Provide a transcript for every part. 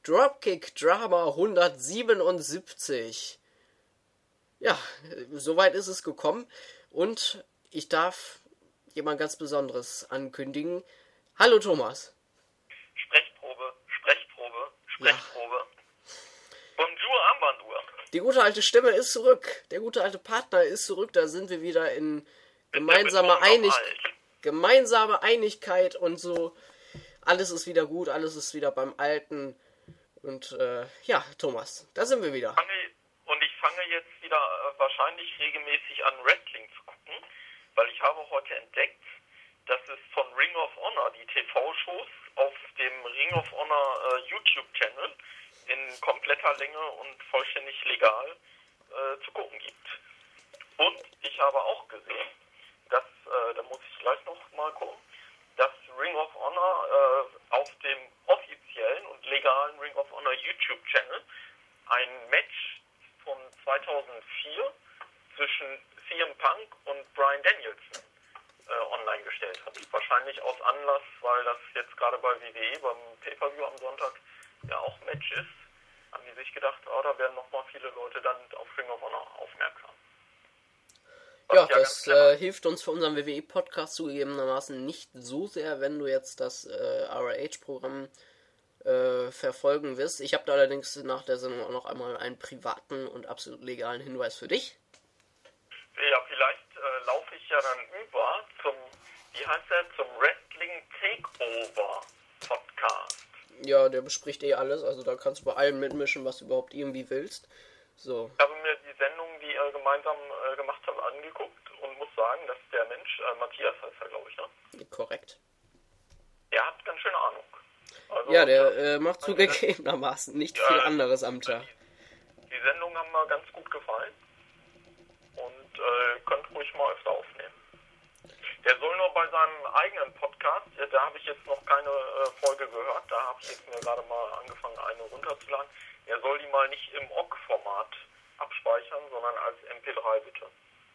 Dropkick Drama 177. Ja, soweit ist es gekommen. Und ich darf jemand ganz Besonderes ankündigen. Hallo Thomas. Sprechprobe. Ja. Bonjour, Armbanduhr. Die gute alte Stimme ist zurück. Der gute alte Partner ist zurück. Da sind wir wieder in gemeinsamer Einigkeit und so. Alles ist wieder gut, alles ist wieder beim Alten. Und ja, Thomas, da sind wir wieder. Und ich fange jetzt wieder wahrscheinlich regelmäßig an Wrestling zu gucken, weil ich habe heute entdeckt, dass es von Ring of Honor, die TV-Shows auf dem Ring of Honor YouTube-Channel in kompletter Länge und vollständig legal zu gucken gibt. Und ich habe auch gesehen, dass, da muss ich gleich noch mal gucken, dass Ring of Honor auf dem offiziellen und legalen Ring of Honor YouTube-Channel ein Match von 2004 zwischen CM Punk und Bryan Danielson online gestellt hat. Wahrscheinlich aus Anlass, weil das jetzt gerade bei WWE beim Pay-Per-View am Sonntag ja auch Match ist, haben die sich gedacht, da werden nochmal viele Leute dann auf Ring of Honor aufmerksam. Ja, das hilft uns für unseren WWE-Podcast zugegebenermaßen nicht so sehr, wenn du jetzt das ROH-Programm verfolgen wirst. Ich habe da allerdings nach der Sendung auch noch einmal einen privaten und absolut legalen Hinweis für dich. Ja, vielleicht laufe ich ja dann über zum Wrestling Takeover Podcast. Ja, der bespricht alles, also da kannst du bei allem mitmischen, was du überhaupt irgendwie willst. So. Ich habe mir die Sendung, die ihr gemeinsam gemacht habt, angeguckt und muss sagen, dass der Mensch, Matthias heißt er, glaube ich, ne? Korrekt. Der hat ganz schön Ahnung. Also, ja, der macht zugegebenermaßen nicht viel anderes am Tag. Die Sendungen haben mir ganz gut gefallen und könnt ruhig mal öfter aufnehmen. Der soll nur bei seinem eigenen Podcast, da habe ich jetzt noch keine Folge gehört, da habe ich jetzt mir gerade mal angefangen, eine runterzuladen. Er soll die mal nicht im OGG-Format abspeichern, sondern als MP3 bitte.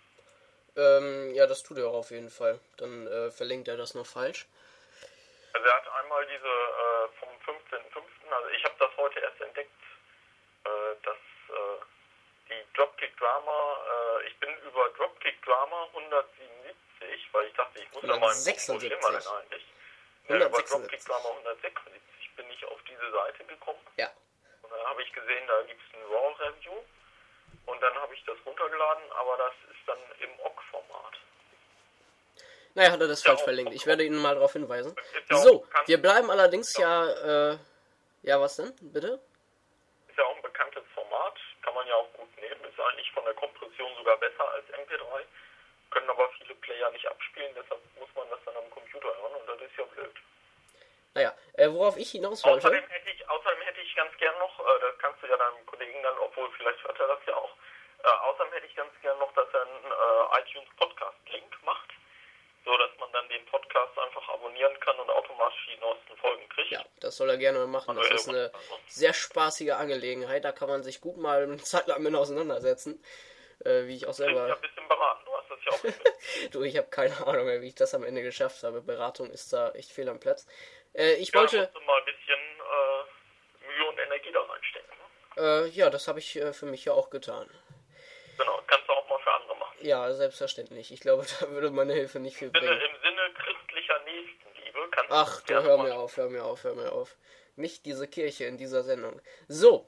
Ja, das tut er auch auf jeden Fall. Dann verlinkt er das noch falsch. Also er hat einmal diese vom 15.05., also ich habe das heute erst entdeckt, dass die Dropkick Drama, ich bin über Dropkick Drama 177, weil ich dachte, ich muss ja mal wo stehen wir denn eigentlich? Über Dropkick Drama 176 bin ich auf diese Seite gekommen. Ja. Und dann habe ich gesehen, da gibt es ein Raw-Review und dann habe ich das runtergeladen, aber das ist dann im OGG-Format. Naja, hat er das falsch verlinkt. Ich werde Ihnen mal darauf hinweisen. So, wir bleiben allerdings ja, was denn? Bitte? Ist ja auch ein bekanntes Format, kann man ja auch gut nehmen, ist eigentlich von der Kompression sogar besser als MP3, können aber viele Player nicht abspielen, deshalb muss man das dann am Computer hören und das ist ja blöd. Naja, worauf ich hinaus wollte... Außerdem hätte ich ganz gern noch, das kannst du ja deinem Kollegen dann, obwohl vielleicht hört er das ja auch, außerdem hätte ich ganz gern noch, dass er einen iTunes Podcast-Link macht, so dass man dann den Podcast einfach abonnieren kann und automatisch die neuesten Folgen kriegt. Ja, das soll er gerne machen. Das ist eine sehr spaßige Angelegenheit. Da kann man sich gut mal eine Zeit lang mit auseinandersetzen. Wie ich auch selber... Ich ein bisschen beraten, du hast das ja auch Du, ich habe keine Ahnung mehr, wie ich das am Ende geschafft habe. Beratung ist da echt fehl am Platz. Ich wollte... musst du mal ein bisschen Mühe und Energie da reinstecken. Ne? Ja, das habe ich für mich ja auch getan. Genau, kannst du auch mal für andere machen. Ja, selbstverständlich. Ich glaube, da würde meine Hilfe nicht viel bringen. Im Sinne christlicher Nächstenliebe kannst du... Ach, du, hör mir auf. Nicht diese Kirche in dieser Sendung. So.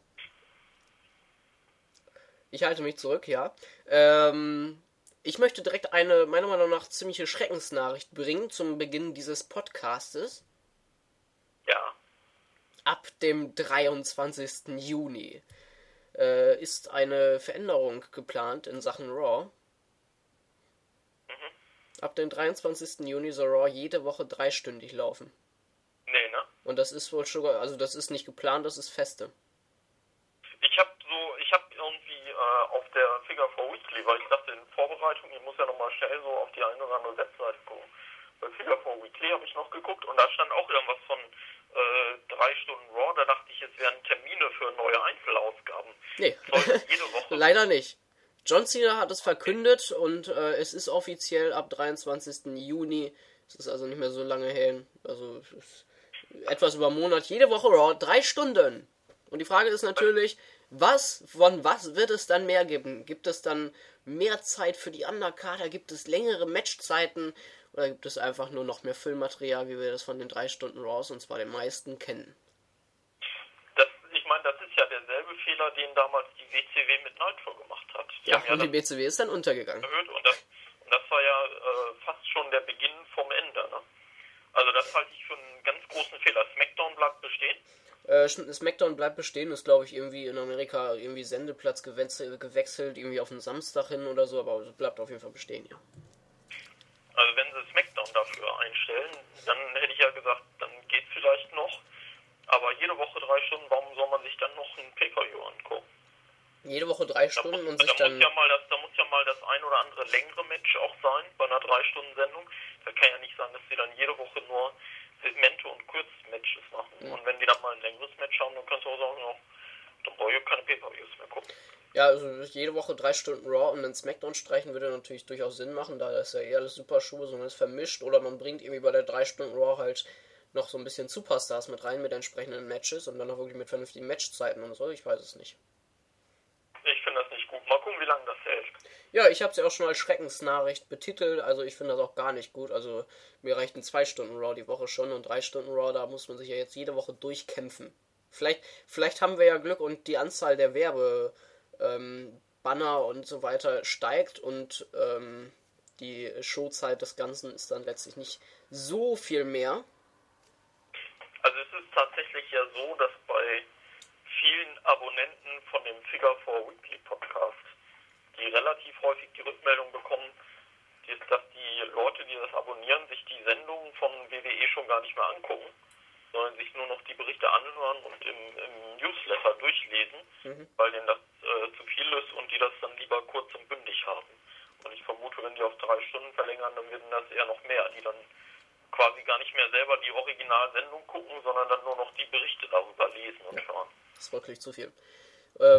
Ich halte mich zurück, ja. Ich möchte direkt eine, meiner Meinung nach, ziemliche Schreckensnachricht bringen zum Beginn dieses Podcastes. Ja. Ab dem 23. Juni ist eine Veränderung geplant in Sachen Raw. Ab dem 23. Juni soll Raw jede Woche 3-stündig laufen. Nee, ne? Und das ist wohl sogar, also das ist nicht geplant, das ist feste. Ich hab irgendwie auf der Figure 4 Weekly, weil ich dachte in Vorbereitung, ich muss ja nochmal schnell so auf die eine oder andere Webseite gucken. Bei Figure 4 Weekly habe ich noch geguckt und da stand auch irgendwas von 3 Stunden Raw, da dachte ich, es wären Termine für neue Einzelausgaben. Nee, jede Woche. Leider nicht. John Cena hat es verkündet und es ist offiziell ab 23. Juni. Es ist also nicht mehr so lange her. Also etwas über einen Monat. Jede Woche Raw, 3 Stunden. Und die Frage ist natürlich, von was wird es dann mehr geben? Gibt es dann mehr Zeit für die Undercarder? Gibt es längere Matchzeiten? Oder gibt es einfach nur noch mehr Füllmaterial, wie wir das von den 3 Stunden Raws, und zwar den meisten, kennen? Ich meine, das ist ja derselbe Fehler, den damals die WCW mit Nitro gemacht hat. Und die WCW ist dann untergegangen. Und das war ja fast schon der Beginn vom Ende. Ne? Also das halte ich für einen ganz großen Fehler. SmackDown bleibt bestehen. SmackDown bleibt bestehen, ist glaube ich irgendwie in Amerika irgendwie Sendeplatz gewechselt, irgendwie auf den Samstag hin oder so, aber es bleibt auf jeden Fall bestehen, ja. Also wenn sie SmackDown dafür einstellen, dann hätte ich ja gesagt, dann geht vielleicht noch. Aber jede Woche 3 Stunden, warum soll man sich dann noch ein Pay-Per-View angucken? Jede Woche 3 Stunden und sich da dann... Da muss ja mal das ein oder andere längere Match auch sein, bei einer 3-Stunden-Sendung. Da kann ja nicht sein, dass sie dann jede Woche nur Segmente und Kurzmatches machen. Mhm. Und wenn die dann mal ein längeres Match haben, dann kannst du auch sagen, ja, dann brauche ich keine Pay-Per-Views mehr gucken. Ja, also jede Woche 3 Stunden Raw und dann SmackDown streichen würde natürlich durchaus Sinn machen, da ist ja eh alles super Schuhe, sondern ist vermischt. Oder man bringt irgendwie bei der 3 Stunden Raw halt noch so ein bisschen Superstars mit rein, mit entsprechenden Matches und dann auch wirklich mit vernünftigen Matchzeiten und so, ich weiß es nicht. Ich finde das nicht gut. Mal gucken, wie lange das hält. Ja, ich habe es ja auch schon als Schreckensnachricht betitelt, also ich finde das auch gar nicht gut. Also mir reichten 2 Stunden Raw die Woche schon und 3 Stunden Raw, da muss man sich ja jetzt jede Woche durchkämpfen. Vielleicht haben wir ja Glück und die Anzahl der Banner und so weiter steigt und die Showzeit des Ganzen ist dann letztlich nicht so viel mehr. Also es ist tatsächlich ja so, dass bei vielen Abonnenten von dem Figure 4 Weekly Podcast, die relativ häufig die Rückmeldung bekommen, dass die Leute, die das abonnieren, sich die Sendungen von WWE schon gar nicht mehr angucken, sondern sich nur noch die Berichte anhören und im Newsletter durchlesen, weil denen das zu viel ist und die das dann lieber kurz und bündig haben. Und ich vermute, wenn die auf 3 Stunden verlängern, dann werden das eher noch mehr, die dann quasi gar nicht mehr selber die Originalsendung gucken, sondern dann nur noch die Berichte darüber lesen und hören. Das ist wirklich zu viel. Das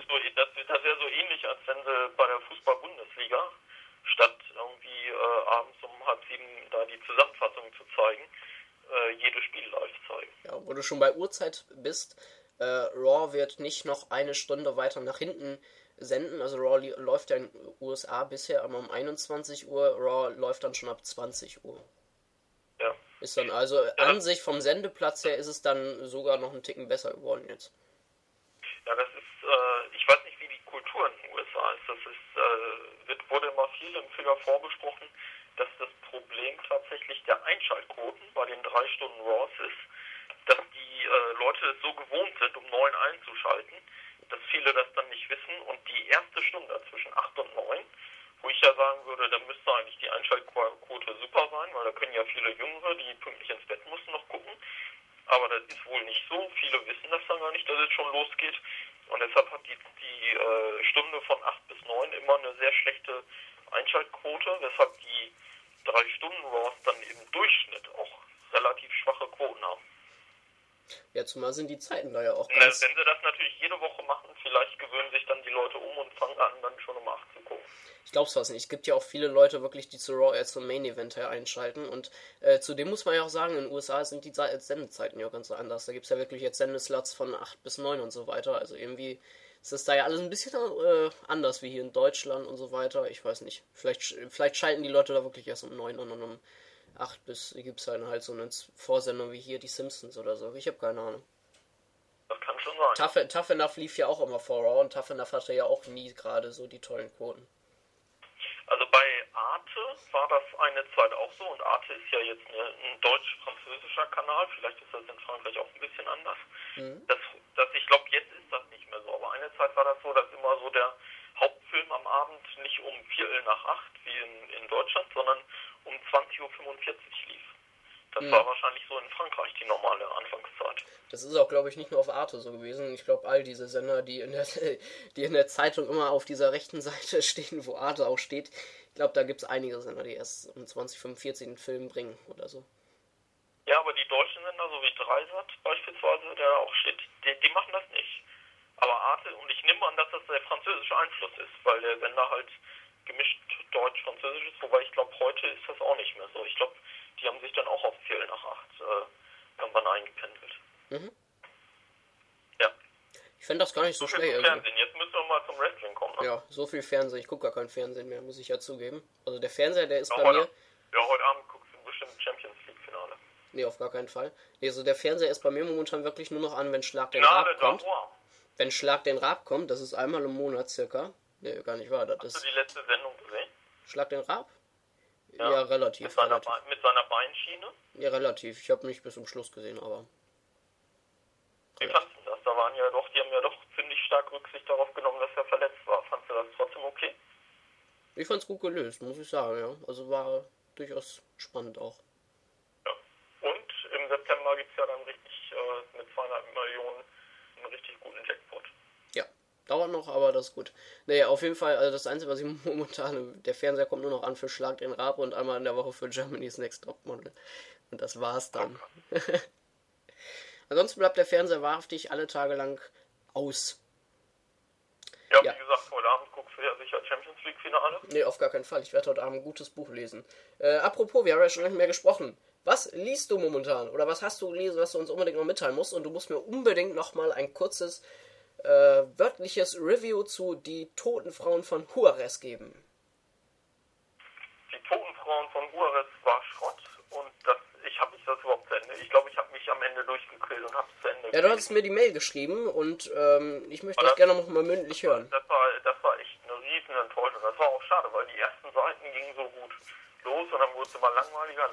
wäre so ähnlich, als wenn sie bei der Fußball-Bundesliga statt irgendwie abends um 6:30 da die Zusammenfassung zu zeigen, jedes Spiel live zeigen. Ja, wo du schon bei Uhrzeit bist, Raw wird nicht noch 1 Stunde weiter nach hinten senden. Also Raw läuft ja in den USA bisher immer um 21 Uhr, Raw läuft dann schon ab 20 Uhr. Ja. Ist dann also an sich vom Sendeplatz her ist es dann sogar noch einen Ticken besser geworden jetzt. Ja, das ist, ich weiß nicht, wie die Kultur in den USA ist. Das ist, wurde immer viel im Figure 4 besprochen, dass das Problem tatsächlich der Einschaltquoten bei den 3 Stunden Raws ist, dass die Leute es so gewohnt sind, um 9 einzuschalten, dass viele das dann nicht wissen und die erste Stunde zwischen 8 und 9, wo ich ja sagen würde, da müsste eigentlich die Einschaltquote super sein, weil da können ja viele Jüngere, die pünktlich ins Bett mussten, noch gucken. Aber das ist wohl nicht so. Viele wissen das dann gar nicht, dass es schon losgeht. Und deshalb hat die Stunde von 8 bis 9 immer eine sehr schlechte Einschaltquote, weshalb die 3 Stunden Raws dann im Durchschnitt auch relativ schwache Quoten haben. Ja, zumal sind die Zeiten da ja auch ganz... Wenn sie das natürlich jede Woche machen, vielleicht gewöhnen sich dann die Leute um und fangen an, dann schon um 8 zu gucken. Ich glaub's fast nicht. Es gibt ja auch viele Leute wirklich, die zu Raw zum Main Event her einschalten. Und zudem muss man ja auch sagen, in den USA sind die Sendezeiten ja ganz anders. Da gibt's ja wirklich jetzt Sendeslots von 8 bis 9 und so weiter. Also irgendwie ist das da ja alles ein bisschen anders wie hier in Deutschland und so weiter. Ich weiß nicht. Vielleicht schalten die Leute da wirklich erst um 9 und um 8 bis gibt's halt so eine Vorsendung wie hier die Simpsons oder so. Ich habe keine Ahnung. Das kann schon sein. Tough Enough lief ja auch immer vor Raw und Tough Enough hatte ja auch nie gerade so die tollen Quoten. Also bei Arte war das eine Zeit auch so und Arte ist ja jetzt ein deutsch-französischer Kanal, vielleicht ist das in Frankreich auch ein bisschen anders. Ich glaube, jetzt ist das nicht mehr so, aber eine Zeit war das so, dass immer so der Hauptfilm am Abend nicht um 7:45 wie in Deutschland, sondern um 20:45 Uhr lief. Das war wahrscheinlich so in Frankreich die normale Anfangszeit. Das ist auch, glaube ich, nicht nur auf Arte so gewesen. Ich glaube, all diese Sender, die in der Zeitung immer auf dieser rechten Seite stehen, wo Arte auch steht, ich glaube, da gibt es einige Sender, die erst um 20:45 einen Film bringen oder so. Ja, aber die deutschen Sender, so wie Dreisat beispielsweise, der auch steht, die machen das nicht. Aber Arte, und ich nehme an, dass das der französische Einfluss ist, weil der Sender halt gemischt deutsch-französisch ist, wobei ich glaube, heute ist das auch nicht mehr so. Ich glaube, die haben sich dann auch auf 7:45 irgendwann eingependelt. Mhm. Ja. Ich fände das gar nicht so viel schlecht. zum Fernsehen. Jetzt müssen wir mal zum Wrestling kommen. Ne? Ja, so viel Fernsehen. Ich gucke gar kein Fernsehen mehr, muss ich ja zugeben. Also der Fernseher, der ist Ja, bei mir... Ja, heute Abend guckst du bestimmt Champions League-Finale. Nee, auf gar keinen Fall. Nee, also der Fernseher ist bei mir momentan wirklich nur noch an, wenn Schlag den Raab kommt. Wenn Schlag den Raab kommt, das ist einmal im Monat circa. Nee, gar nicht wahr. Hast du die letzte Sendung gesehen? Schlag den Raab? Ja, relativ. Mit seiner Beinschiene? Ja, relativ. Ich habe nicht bis zum Schluss gesehen, aber... Wie fandst du das? Die haben ja doch ziemlich stark Rücksicht darauf genommen, dass er verletzt war. Fandst du das trotzdem okay? Ich fand's gut gelöst, muss ich sagen, ja. Also war durchaus spannend auch. Ja. Und im September gibt's ja dann richtig mit 200 Millionen einen richtig guten Jackpot. Ja, dauert noch, aber das ist gut. Naja, auf jeden Fall, also das Einzige, was ich momentan... Der Fernseher kommt nur noch an für Schlag den Raab und einmal in der Woche für Germany's Next Topmodel. Und das war's dann. Okay. Ansonsten bleibt der Fernseher wahrhaftig alle Tage lang aus. Ja, wie gesagt, heute Abend guckst du ja sicher Champions League Finale. Nee, auf gar keinen Fall. Ich werde heute Abend ein gutes Buch lesen. Apropos, wir haben ja schon nicht mehr gesprochen. Was liest du momentan? Oder was hast du gelesen, was du uns unbedingt noch mitteilen musst? Und du musst mir unbedingt nochmal ein kurzes wörtliches Review zu Die toten Frauen von Juarez geben. Die toten Frauen von Juarez war Schrott und ich habe nicht das überhaupt zu Ende. Ich glaube, ich habe mich am Ende durchgequält und habe es zu Ende Ja, du hattest mir die Mail geschrieben und ich möchte das gerne noch mal mündlich hören. Das war echt eine riesen Enttäuschung. Das war auch schade, weil die ersten Seiten gingen so gut los und dann wurde es immer langweiliger.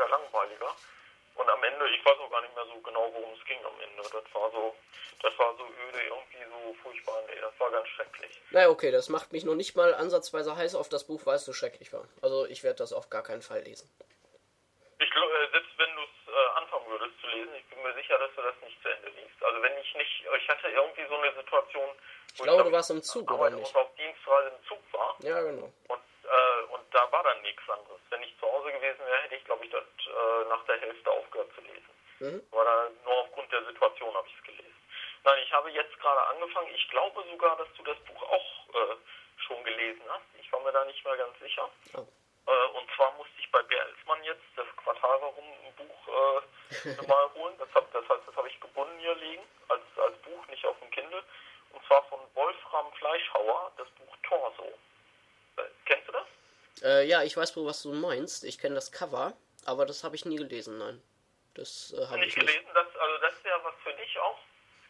Und am Ende, ich weiß auch gar nicht mehr so genau, worum es ging am Ende. Das war so öde, irgendwie so furchtbar. Nee, das war ganz schrecklich. Naja, okay, das macht mich noch nicht mal ansatzweise heiß auf das Buch, weil es so schrecklich war. Also ich werde das auf gar keinen Fall lesen. Ich glaube, selbst wenn du es anfangen würdest zu lesen, ich bin mir sicher, dass du das nicht zu Ende liest. Also wenn ich hatte irgendwie so eine Situation, wo du warst im Zug, oder nicht? auf Dienstreise im Zug war. Ja, genau. Und da war dann nichts anderes. Wenn ich zu Hause gewesen wäre, hätte ich, glaube ich, das nach der Hälfte aufgehört zu lesen. Aber da, nur aufgrund der Situation habe ich es gelesen. Nein, ich habe jetzt gerade angefangen. Ich glaube sogar, dass du das Buch auch schon gelesen hast. Ich war mir da nicht mehr ganz sicher. Oh. Und zwar musste ich bei Bertelsmann jetzt das Quartal warum ein Buch mal holen. Das heißt, das habe ich gebunden hier liegen, als Buch, nicht auf dem Kindle. Und zwar von Wolfram Fleischhauer, das Buch Torso. Kennst du das? Ja, ich weiß wohl, was du meinst. Ich kenne das Cover, aber das habe ich nie gelesen, nein. Das habe ich nicht gelesen. Das ist ja was für dich auch.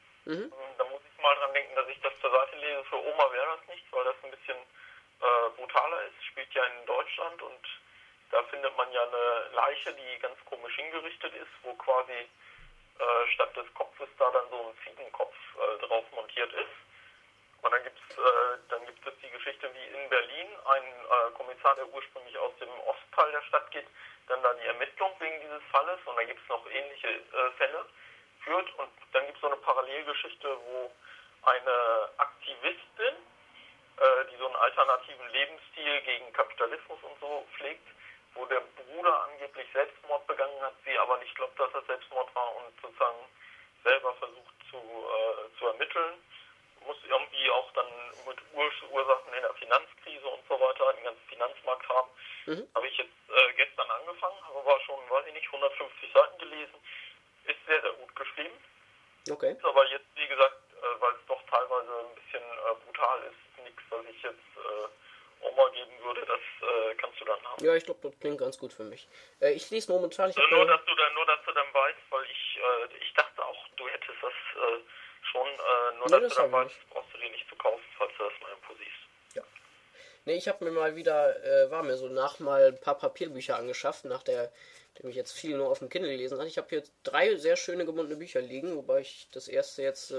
Da muss ich mal dran denken, dass ich das zur Seite lese. Für Oma wäre das nichts, weil das ein bisschen brutaler ist. Spielt ja in Deutschland und da findet man ja eine Leiche, die ganz komisch hingerichtet ist, wo quasi statt des Kopfes da dann so ein Ziegenkopf drauf montiert ist. Und dann gibt es die Geschichte, wie in Berlin ein Kommissar, der ursprünglich aus dem Ostteil der Stadt geht, dann da die Ermittlung wegen dieses Falles, und dann gibt es noch ähnliche Fälle, führt. Und dann gibt es so eine Parallelgeschichte, wo eine Aktivistin, die so einen alternativen Lebensstil gegen Kapitalismus und so pflegt, wo der Bruder angeblich Selbstmord begangen hat, sie aber nicht glaubt, dass es Selbstmord war und sozusagen selber versucht zu ermitteln. Muss irgendwie auch dann mit Ursachen in der Finanzkrise und so weiter, den ganzen Finanzmarkt haben. Habe ich jetzt gestern angefangen, aber schon, weiß ich nicht, 150 Seiten gelesen. Ist sehr, sehr gut geschrieben. Okay. Ist aber jetzt, wie gesagt, weil es doch teilweise ein bisschen brutal ist, nichts, was ich jetzt Oma geben würde, das kannst du dann haben. Ja, ich glaube, das klingt ganz gut für mich. Ich lese momentan... Nur, dass du dann weißt, weil ich dachte auch, du hättest das schon, dass du dann weißt, brauchst du dir nicht zu kaufen, falls du das mal irgendwo siehst. Ja. Nee, ich habe mir mal wieder, war mir so mal ein paar Papierbücher angeschafft, dem ich jetzt viel nur auf dem Kindle gelesen habe. Ich habe hier 3 sehr schöne gebundene Bücher liegen, wobei ich das erste jetzt,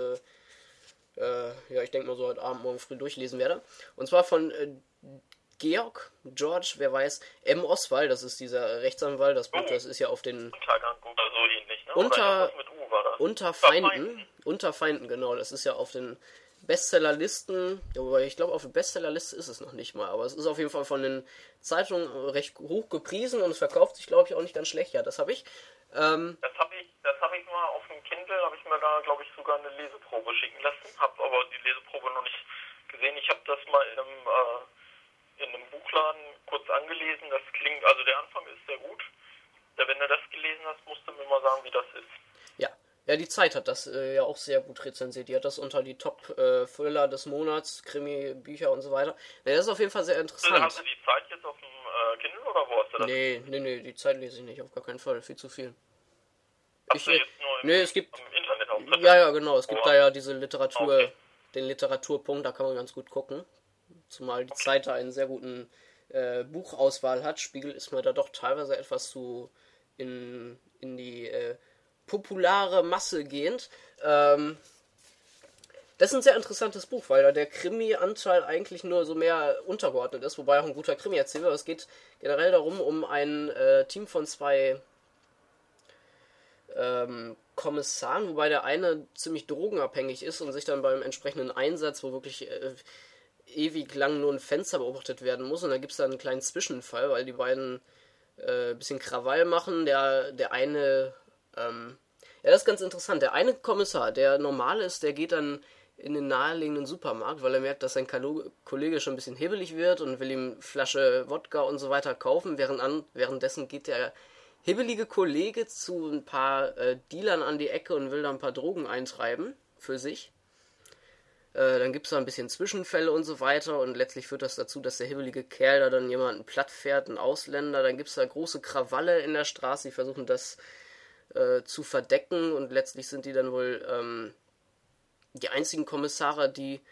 ich denke mal so heute Abend, morgen früh durchlesen werde. Und zwar von George, wer weiß, M. Oswald, das ist dieser Rechtsanwalt, das Buch, das ist ja auf den... Untergang oder so ähnlich, ne? Unter Feinden, genau, das ist ja auf den Bestsellerlisten, wobei ich glaube, auf der Bestsellerliste ist es noch nicht mal, aber es ist auf jeden Fall von den Zeitungen recht hoch gepriesen und es verkauft sich, glaube ich, auch nicht ganz schlecht. Ja, das habe ich. Das habe ich mal auf dem Kindle, habe ich mir da, glaube ich, sogar eine Leseprobe schicken lassen, habe aber die Leseprobe noch nicht gesehen. Ich habe das mal in einem Buchladen kurz angelesen, das klingt, also der Anfang ist sehr gut. Wenn du das gelesen hast, musst du mir mal sagen, wie das ist. Ja, Ja, die Zeit hat das ja auch sehr gut rezensiert. Die hat das unter die Top-Thriller des Monats, Krimi-Bücher und so weiter. Ja, das ist auf jeden Fall sehr interessant. Hast du die Zeit jetzt auf dem Kindle oder wo hast du das? Nee, die Zeit lese ich nicht, auf gar keinen Fall. Viel zu viel. Hast du jetzt nur es gibt im Internet auch? Ja, genau. Es gibt da ja diese Literatur, den Literaturpunkt, da kann man ganz gut gucken. Zumal die Zeit da einen sehr guten Buchauswahl hat. Spiegel ist mir da doch teilweise etwas zu in die populare Masse gehend. Das ist ein sehr interessantes Buch, weil da der Krimi-Anteil eigentlich nur so mehr untergeordnet ist, wobei auch ein guter Krimi erzählt wird. Es geht generell darum, um ein Team von 2 Kommissaren, wobei der eine ziemlich drogenabhängig ist und sich dann beim entsprechenden Einsatz, wo wirklich ewig lang nur ein Fenster beobachtet werden muss, und da gibt es dann einen kleinen Zwischenfall, weil die beiden ein bisschen Krawall machen. Der eine, ja, das ist ganz interessant, der eine Kommissar, der normal ist, der geht dann in den nahegelegenen Supermarkt, weil er merkt, dass sein Kollege schon ein bisschen hibbelig wird und will ihm Flasche Wodka und so weiter kaufen, währenddessen geht der hibbelige Kollege zu ein paar Dealern an die Ecke und will da ein paar Drogen eintreiben für sich. Dann gibt es da ein bisschen Zwischenfälle und so weiter und letztlich führt das dazu, dass der hibbelige Kerl da dann jemanden platt fährt, einen Ausländer. Dann gibt es da große Krawalle in der Straße, die versuchen das zu verdecken und letztlich sind die dann wohl die einzigen Kommissare, die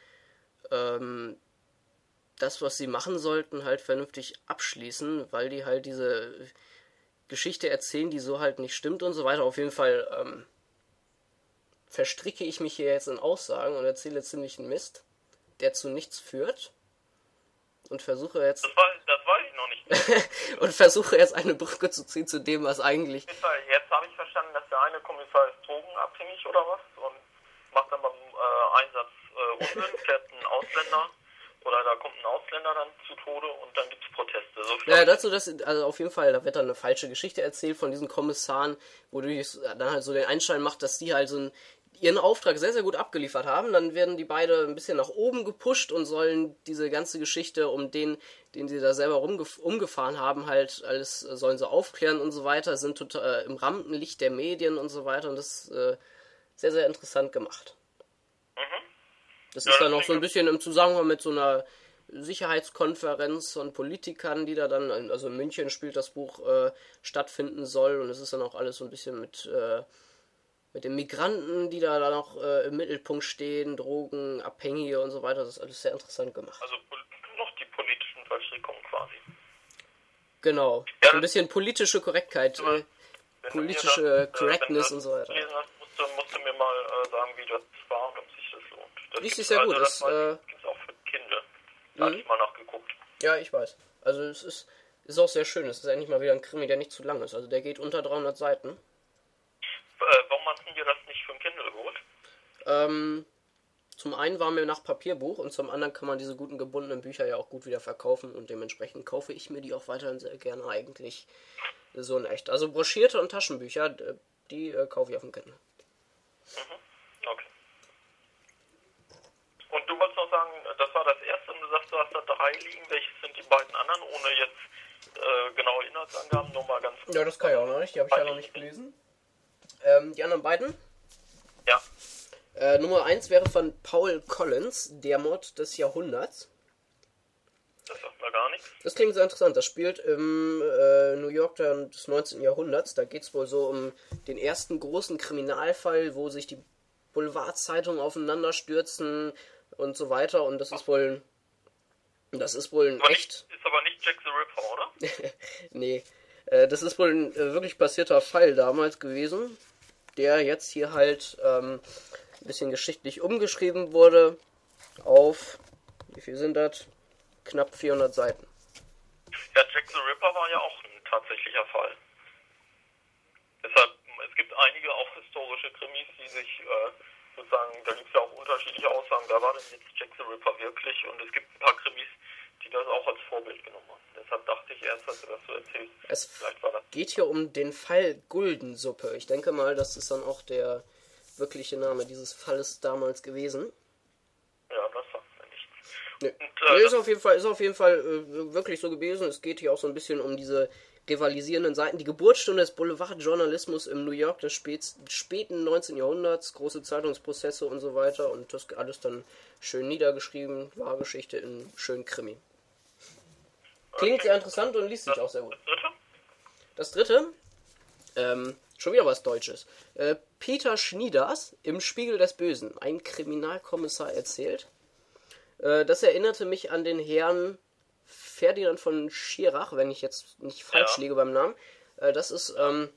das, was sie machen sollten, halt vernünftig abschließen, weil die halt diese Geschichte erzählen, die so halt nicht stimmt und so weiter. Auf jeden Fall verstricke ich mich hier jetzt in Aussagen und erzähle ziemlichen Mist, der zu nichts führt. Und versuche jetzt... Das weiß ich noch nicht. und versuche jetzt eine Brücke zu ziehen zu dem, was eigentlich... Jetzt habe ich verstanden, dass der eine Kommissar ist drogenabhängig oder was und macht dann beim Einsatz Unsinn, fährt einen Ausländer oder da kommt ein Ausländer dann zu Tode und dann gibt es Proteste. So ja, dazu, also auf jeden Fall, da wird dann eine falsche Geschichte erzählt von diesen Kommissaren, wodurch es dann halt so den Einschein macht, dass die halt so ihren Auftrag sehr, sehr gut abgeliefert haben. Dann werden die beide ein bisschen nach oben gepusht und sollen diese ganze Geschichte um den sie da selber umgefahren haben, halt alles sollen sie aufklären und so weiter, sind total im Rampenlicht der Medien und so weiter und das ist sehr, sehr interessant gemacht. Das ist dann auch so ein bisschen im Zusammenhang mit so einer Sicherheitskonferenz von Politikern, die da dann, also in München spielt das Buch, stattfinden soll und es ist dann auch alles so ein bisschen mit den Migranten, die da noch im Mittelpunkt stehen, Drogen, Abhängige und so weiter. Das ist alles sehr interessant gemacht. Also noch die politischen Verstrickungen quasi. Genau. Ja, ein bisschen politische Korrektheit, politische Correctness und so weiter. Musst du mir mal sagen, wie das war und ob sich das lohnt. Das liest sich sehr gut. Das gibt es auch für Kinder. Da hatte ich mal nachgeguckt. Ja, ich weiß. Also es ist auch sehr schön. Es ist endlich mal wieder ein Krimi, der nicht zu lang ist. Also der geht unter 300 Seiten. Warum hast du dir das nicht für ein Kindle geholt? Zum einen war mir nach Papierbuch und zum anderen kann man diese guten gebundenen Bücher ja auch gut wieder verkaufen und dementsprechend kaufe ich mir die auch weiterhin sehr gerne eigentlich so in echt. Also Broschierte und Taschenbücher, die kaufe ich auf dem Kindle. Okay. Und du wolltest noch sagen, das war das erste und du sagst, du hast da 3 liegen. Welches sind die beiden anderen, ohne jetzt genaue Inhaltsangaben, nur mal ganz kurz? Ja, das kann ich auch noch nicht, die habe ich ja noch nicht gelesen. Die anderen beiden? Ja. Nummer 1 wäre von Paul Collins, Der Mord des Jahrhunderts. Das sagt mir gar nichts. Das klingt sehr interessant. Das spielt im New York des 19. Jahrhunderts. Da geht es wohl so um den ersten großen Kriminalfall, wo sich die Boulevardzeitungen aufeinander stürzen und so weiter. Und das ist wohl ein echt... Ist aber nicht Jack the Ripper, oder? Nee. Das ist wohl ein wirklich passierter Fall damals gewesen, der jetzt hier halt ein bisschen geschichtlich umgeschrieben wurde auf, wie viel sind das? Knapp 400 Seiten. Ja, Jack the Ripper war ja auch ein tatsächlicher Fall. Deshalb, es gibt einige auch historische Krimis, die sich sozusagen, da gibt es ja auch unterschiedliche Aussagen, da war denn jetzt Jack the Ripper wirklich und es gibt ein paar Krimis, die das auch als Vorbild genommen haben. Deshalb dachte ich erst, als du das so erzählst. Es geht hier um den Fall Guldensuppe. Ich denke mal, das ist dann auch der wirkliche Name dieses Falles damals gewesen. Ja, das sagt mir nichts. Nee. Und, ist auf jeden Fall wirklich so gewesen. Es geht hier auch so ein bisschen um diese rivalisierenden Seiten. Die Geburtsstunde des Boulevardjournalismus im New York des späten 19. Jahrhunderts, große Zeitungsprozesse und so weiter. Und das alles dann schön niedergeschrieben, Wahrgeschichte in schön Krimi. Klingt sehr interessant und liest sich auch sehr gut. Das dritte? Schon wieder was Deutsches. Peter Schnieders im Spiegel des Bösen. Ein Kriminalkommissar erzählt. Das erinnerte mich an den Herrn Ferdinand von Schirach, wenn ich jetzt nicht falsch liege beim Namen. Das ist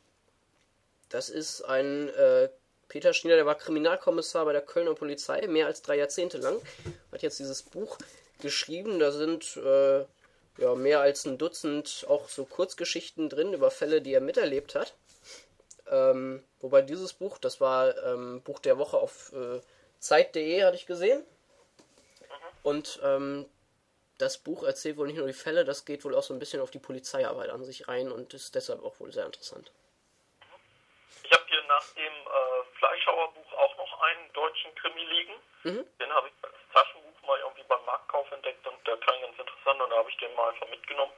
ein Peter Schnieder, der war Kriminalkommissar bei der Kölner Polizei, mehr als 3 Jahrzehnte lang. Hat jetzt dieses Buch geschrieben. Da sind mehr als ein Dutzend auch so Kurzgeschichten drin über Fälle, die er miterlebt hat. Wobei dieses Buch, das war Buch der Woche auf Zeit.de, hatte ich gesehen. Und das Buch erzählt wohl nicht nur die Fälle, das geht wohl auch so ein bisschen auf die Polizeiarbeit an sich ein und ist deshalb auch wohl sehr interessant. Ich habe hier nach dem Fleischhauer-Buch auch noch einen deutschen Krimi liegen. Den habe ich als Taschenbuch mal irgendwie beim Marktkauf entdeckt und der klang ganz interessant und da habe ich den mal einfach mitgenommen.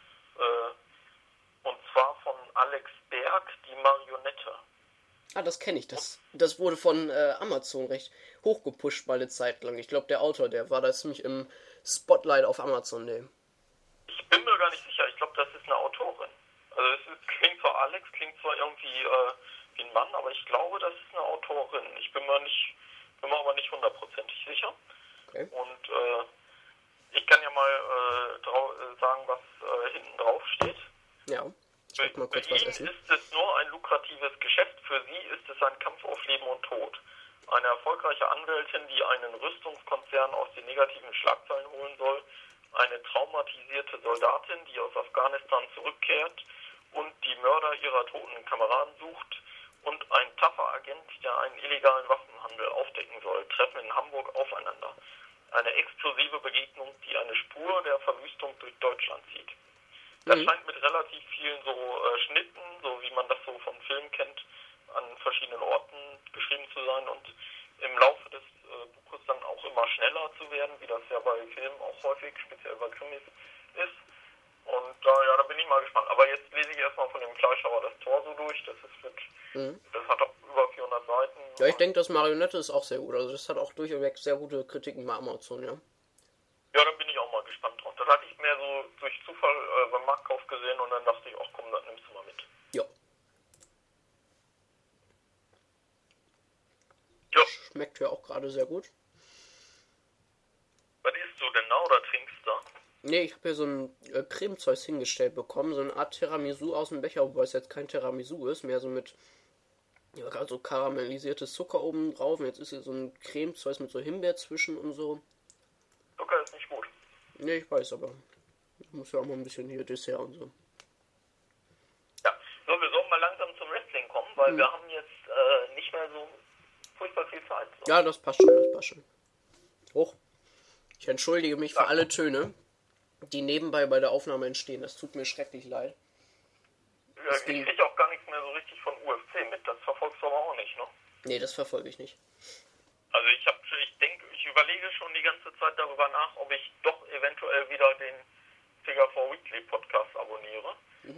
Und zwar von Alex Berg, die Marionette. Ah, das kenne ich. Das wurde von Amazon recht hochgepusht mal eine Zeit lang. Ich glaube, der Autor, der war da ziemlich im Spotlight auf Amazon. Nee. Ich bin mir gar nicht sicher. Ich glaube, das ist eine Autorin. Also klingt zwar Alex, klingt zwar irgendwie wie ein Mann, aber ich glaube, das ist eine Autorin. Ich bin mir aber nicht 100%ig sicher. Okay. Und ich kann ja mal sagen, was hinten drauf steht. Ja. Ich mal kurz für was ihn essen. ist es nur ein lukratives Geschäft, für sie ist es ein Kampf auf Leben und Tod. Eine erfolgreiche Anwältin, die einen Rüstungskonzern aus den negativen Schlagzeilen holen soll, eine traumatisierte Soldatin, die aus Afghanistan zurückkehrt und die Mörder ihrer toten Kameraden sucht und ein taffer Agent, der einen illegalen Waffenhandel aufdecken soll, treffen in Hamburg aufeinander. Eine explosive Begegnung, die eine Spur der Verwüstung durch Deutschland zieht. Das scheint mit relativ vielen so Schnitten, so wie man das so von Filmen kennt, an verschiedenen Orten geschrieben zu sein und im Laufe des Buches dann auch immer schneller zu werden, wie das ja bei Filmen auch häufig, speziell bei Krimis, ist. Und da bin ich mal gespannt. Aber jetzt lese ich erstmal von dem Fleischhauer das Tor so durch. Das hat auch über 400 Seiten. Ja, ich denke, das Marionette ist auch sehr gut. Also das hat auch durchweg sehr gute Kritiken bei Amazon, ja. Ja, da bin ich auch mal gespannt drauf. Das hatte ich mehr so durch Zufall beim Marktkauf gesehen und dann dachte ich, ach komm, das nimmst du mal mit. Ja. Ja. Schmeckt ja auch gerade sehr gut. Was isst du denn da oder trinkst du? Nee, ich habe hier so ein Cremezeug hingestellt bekommen, so eine Art Tiramisu aus dem Becher, wobei es jetzt kein Tiramisu ist, mehr so mit so karamellisiertes Zucker oben drauf. Und jetzt ist hier so ein Cremezeug mit so Himbeer zwischen und so. Zucker ist nicht gut. Nee, ich weiß, aber ich muss ja auch mal ein bisschen hier Dessert und so. Ja, so, wir sollen mal langsam zum Wrestling kommen, weil wir haben jetzt nicht mehr so furchtbar viel Zeit. So. Ja, das passt schon, Hoch. Ich entschuldige mich für alle Töne, die nebenbei bei der Aufnahme entstehen. Das tut mir schrecklich leid. Ja, ich kriege auch gar nichts mehr so richtig von UFC mit. Das verfolgst du aber auch nicht, ne? Nee, das verfolge ich nicht. Also ich überlege schon die ganze Zeit darüber nach, ob ich doch eventuell wieder den Figure 4 Weekly Podcast abonniere.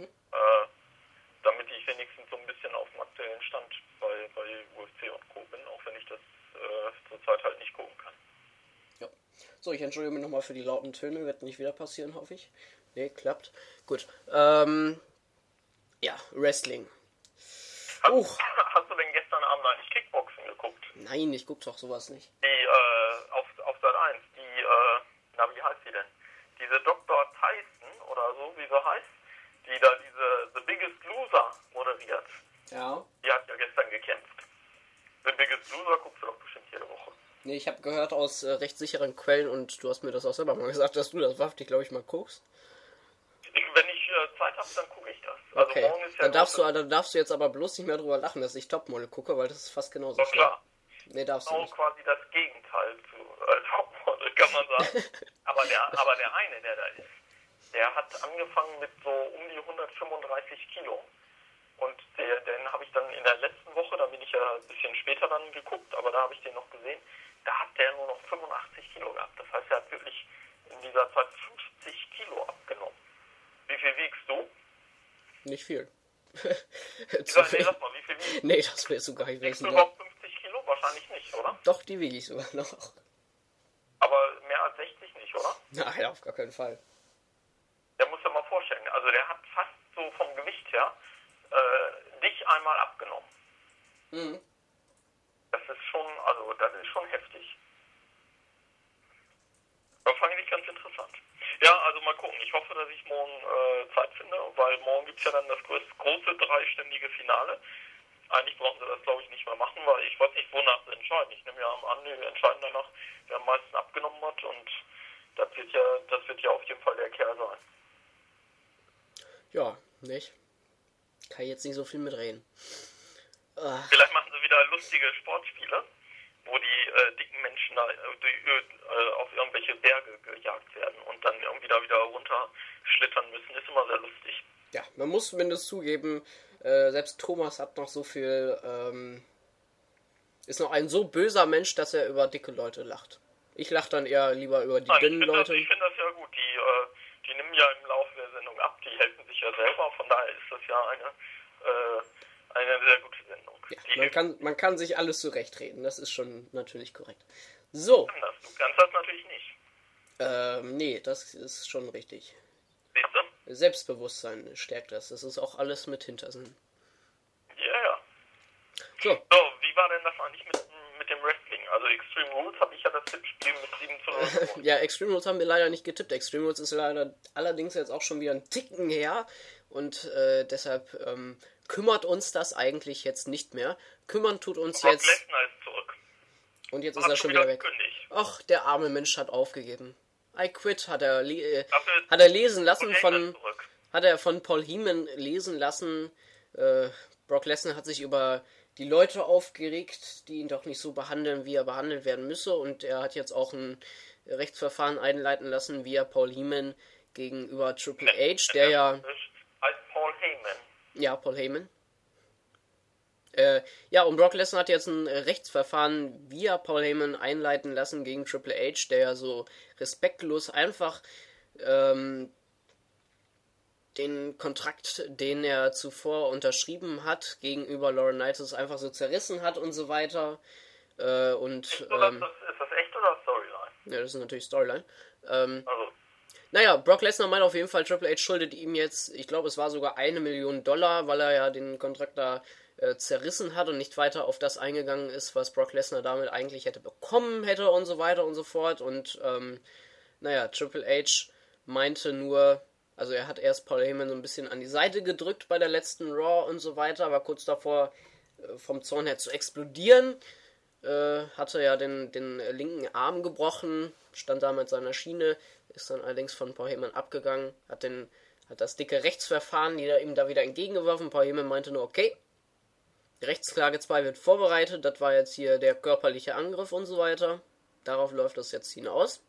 Damit ich wenigstens so ein bisschen auf dem aktuellen Stand bei UFC und Co. bin, auch wenn ich das zurzeit halt nicht gucken kann. Ja. So, ich entschuldige mich nochmal für die lauten Töne. Wird nicht wieder passieren, hoffe ich. Nee, klappt. Gut. Ja, Wrestling. Hast du denn gestern Abend eigentlich Kickboxen geguckt? Nein, ich guck doch sowas nicht. Die, auf Sat 1, wie heißt die denn? Diese Dr. Tyson oder so, wie sie heißt, die da diese The Biggest Loser moderiert. Ja. Die hat ja gestern gekämpft. The Biggest Loser guckst du doch bestimmt jede Woche. Nee, ich habe gehört aus recht sicheren Quellen und du hast mir das auch selber mal gesagt, dass du das wahrhaftig, glaube ich, mal guckst. Wenn ich Zeit habe, dann gucke ich das. Also okay, morgen ist ja dann darfst du jetzt aber bloß nicht mehr drüber lachen, dass ich Topmodel gucke, weil das ist fast genauso schlimm. Klar. Nee, darfst du nicht. Quasi das Gegenteil zu Topmodel, kann man sagen. aber der eine, der da ist, der hat angefangen mit so um die 135 Kilo. Und den habe ich dann in der letzten Woche, da bin ich ja ein bisschen später dann geguckt, aber da habe ich den noch gesehen, da hat der nur noch 85 Kilo gehabt. Das heißt, er hat wirklich in dieser Zeit 50 Kilo abgenommen. Wie viel wiegst du? Nicht viel. Nee, sag mal, wie viel wiegst du? Nee, das willst du gar nicht Wiegst wissen. du überhaupt 50 Kilo? Wahrscheinlich nicht, oder? Doch, die wiege ich sogar noch. Aber mehr als 60 nicht, oder? Nein, auf gar keinen Fall. Der muss dir mal vorstellen. Also der hat fast so vom Gewicht her dich einmal abgenommen. Mhm. Das ist schon heftig. Das fand ich ganz interessant. Ja, also mal gucken. Ich hoffe, dass ich morgen Zeit finde, weil morgen gibt es ja dann das große dreiständige Finale. Eigentlich brauchen sie das, glaube ich, nicht mehr machen, weil ich weiß nicht, wonach sie entscheiden. Ich nehme ja an, die entscheiden danach, wer am meisten abgenommen hat, und das wird ja auf jeden Fall der Kerl sein. Ja, nicht? Kann ich jetzt nicht so viel mitreden. Vielleicht machen sie wieder lustige Sportspiele, wo die dicken Menschen da auf irgendwelche Berge gejagt werden und dann irgendwie da wieder runterschlittern müssen. Ist immer sehr lustig. Ja, man muss zumindest zugeben, selbst Thomas hat noch so viel, ist noch ein so böser Mensch, dass er über dicke Leute lacht. Ich lache dann eher lieber über die dünnen Leute. Ich finde das ja gut. Die nehmen ja im Laufe der Sendung ab, die helfen sich ja selber, von daher ist das ja eine sehr gute Sendung. Ja, man kann sich alles zurechtreden, das ist schon natürlich korrekt. So. Du kannst das natürlich nicht. Nee, das ist schon richtig. Siehst du? Selbstbewusstsein stärkt das. Das ist auch alles mit Hintersinn. Ja. So, wie war denn das eigentlich mit dem Wrestling? Also Extreme Rules habe ich ja das Tippspiel mit 7:0 gewonnen. ja, Extreme Rules haben wir leider nicht getippt. Extreme Rules ist leider allerdings jetzt auch schon wieder ein Ticken her. Und deshalb kümmert uns das eigentlich jetzt nicht mehr. Kümmern tut uns Brock jetzt... Lesnar ist zurück. Und jetzt ist er schon wieder weg. Gekündigt. Ach, der arme Mensch hat aufgegeben. I quit, hat er lesen lassen von... Hat er von Paul Heyman lesen lassen. Brock Lesnar hat sich über die Leute aufgeregt, die ihn doch nicht so behandeln, wie er behandelt werden müsse. Und er hat jetzt auch ein Rechtsverfahren einleiten lassen, via Paul Heyman gegenüber Triple H, der ja... Heißt Paul Heyman. Ja, Paul Heyman. Ja, und Brock Lesnar hat jetzt ein Rechtsverfahren via Paul Heyman einleiten lassen gegen Triple H, der ja so respektlos einfach den Kontrakt, den er zuvor unterschrieben hat, gegenüber Laurinaitis einfach so zerrissen hat und so weiter. Ist das echt oder Storyline? Ja, das ist natürlich Storyline. Also. Naja, Brock Lesnar meint auf jeden Fall, Triple H schuldet ihm jetzt, ich glaube, es war sogar $1 Million, weil er ja den Kontrakt da zerrissen hat und nicht weiter auf das eingegangen ist, was Brock Lesnar damit eigentlich hätte bekommen hätte und so weiter und so fort. Und naja, Triple H meinte nur, also er hat erst Paul Heyman so ein bisschen an die Seite gedrückt bei der letzten Raw und so weiter, war kurz davor vom Zorn her zu explodieren, hatte ja den linken Arm gebrochen, stand da mit seiner Schiene, ist dann allerdings von Paul Heyman abgegangen, hat das dicke Rechtsverfahren ihm da wieder entgegengeworfen. Paul Heyman meinte nur, okay, Rechtsklage 2 wird vorbereitet, das war jetzt hier der körperliche Angriff und so weiter. Darauf läuft das jetzt hinaus.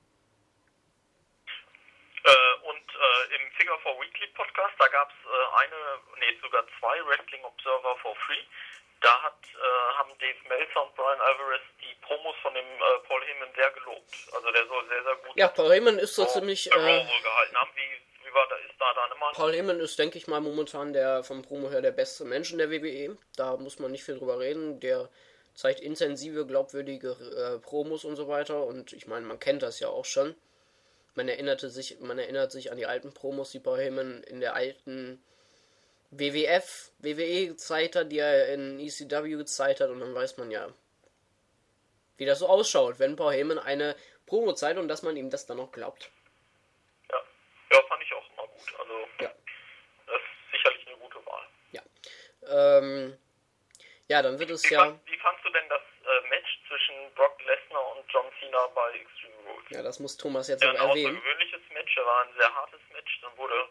Im Figure 4 Weekly Podcast, da gab es sogar zwei Wrestling Observer for Free. Da haben Dave Meltzer und Brian Alvarez die Promos von dem Paul Heyman sehr gelobt. Also der soll sehr, sehr gut... Ja, Paul Heyman ist so ziemlich... gehalten haben. Ist da deine Meinung? Paul Heyman ist, denke ich mal, momentan vom Promo her der beste Mensch in der WWE. Da muss man nicht viel drüber reden. Der zeigt intensive, glaubwürdige Promos und so weiter. Und ich meine, man kennt das ja auch schon. Man erinnert sich an die alten Promos, die Paul Heyman in der alten WWE gezeigt hat, die er in ECW gezeigt hat. Und dann weiß man ja, wie das so ausschaut, wenn Paul Heyman eine Promo zeigt und dass man ihm das dann auch glaubt. Ja, fand ich auch immer gut. Also, ja. Das ist sicherlich eine gute Wahl. Ja. Ja, dann wird es Wie fandst du denn das Match zwischen Brock Lesnar und John Cena bei Extreme Rules? Ja, das muss Thomas jetzt noch erwähnen. Ein außergewöhnliches Match, war ein sehr hartes Match.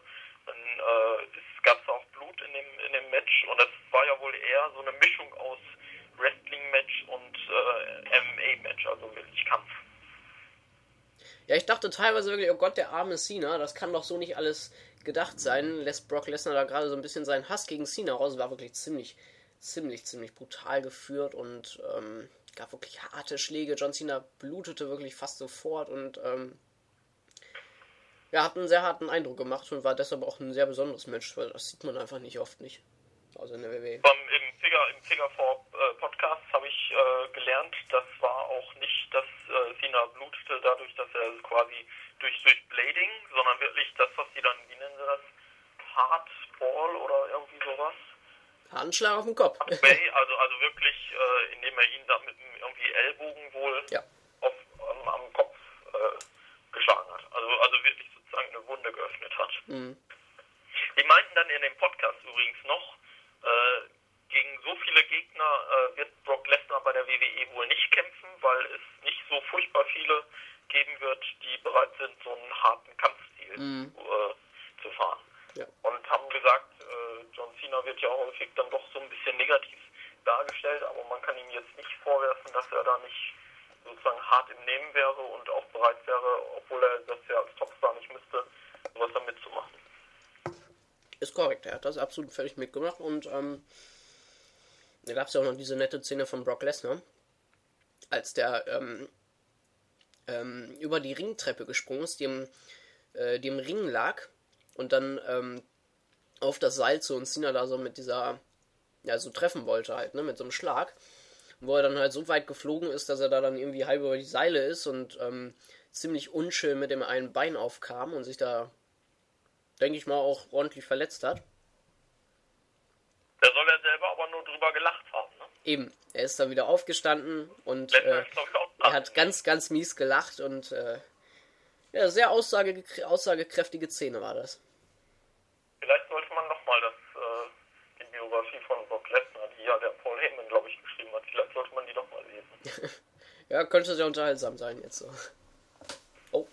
Es gab auch Blut in dem Match und das war ja wohl eher so eine Mischung aus Wrestling-Match und MMA-Match, also wirklich Kampf. Ja, ich dachte teilweise wirklich, oh Gott, der arme Cena, das kann doch so nicht alles gedacht sein. Lässt Brock Lesnar da gerade so ein bisschen seinen Hass gegen Cena raus. War wirklich ziemlich brutal geführt und gab wirklich harte Schläge. John Cena blutete wirklich fast sofort und Ja, hat einen sehr harten Eindruck gemacht und war deshalb auch ein sehr besonderes Match, weil das sieht man einfach nicht oft nicht. Also in der WWE. Im Figure 4 Podcast habe ich gelernt, das war auch nicht, dass Cena blutete dadurch, dass er quasi durch Blading, sondern wirklich das, was die dann, wie nennen sie das, Hardball oder irgendwie sowas. Handschlag auf den Kopf. also wirklich, indem er ihn da mit einem irgendwie Ellbogen wohl am Kopf geschlagen hat. Also wirklich sozusagen eine Wunde geöffnet hat. Mhm. Die meinten dann in dem Podcast übrigens noch, gegen so viele Gegner wird Brock Lesnar bei der WWE wohl nicht kämpfen, weil es nicht so furchtbar viele geben wird, die bereit sind, so einen harten Kampfstil zu fahren. Ja. Und haben gesagt, John Cena wird ja häufig dann doch so ein bisschen negativ dargestellt, aber man kann ihm jetzt nicht vorwerfen, dass er da nicht sozusagen hart im Nehmen wäre und auch bereit wäre, obwohl er das ja als Topstar nicht müsste, sowas dann mitzumachen. Ist korrekt, er hat das absolut völlig mitgemacht und da gab es ja auch noch diese nette Szene von Brock Lesnar, als der über die Ringtreppe gesprungen ist, die im Ring lag und dann auf das Seil zu und Cena da so mit dieser, ja, so treffen wollte halt, ne, mit so einem Schlag, wo er dann halt so weit geflogen ist, dass er da dann irgendwie halb über die Seile ist und ziemlich unschön mit dem einen Bein aufkam und sich da, denke ich mal, auch ordentlich verletzt hat. Da soll er selber aber nur drüber gelacht haben, ne? Eben, er ist da wieder aufgestanden und er hat ganz, ganz mies gelacht und ja, sehr aussagekräftige Szene war das. Vielleicht sollte man nochmal die Biografie von Brock Lesnar, die ja der Paul Heyman, glaube ich, geschrieben hat, vielleicht sollte man die doch mal lesen. Ja, könnte sehr unterhaltsam sein jetzt so. Oh.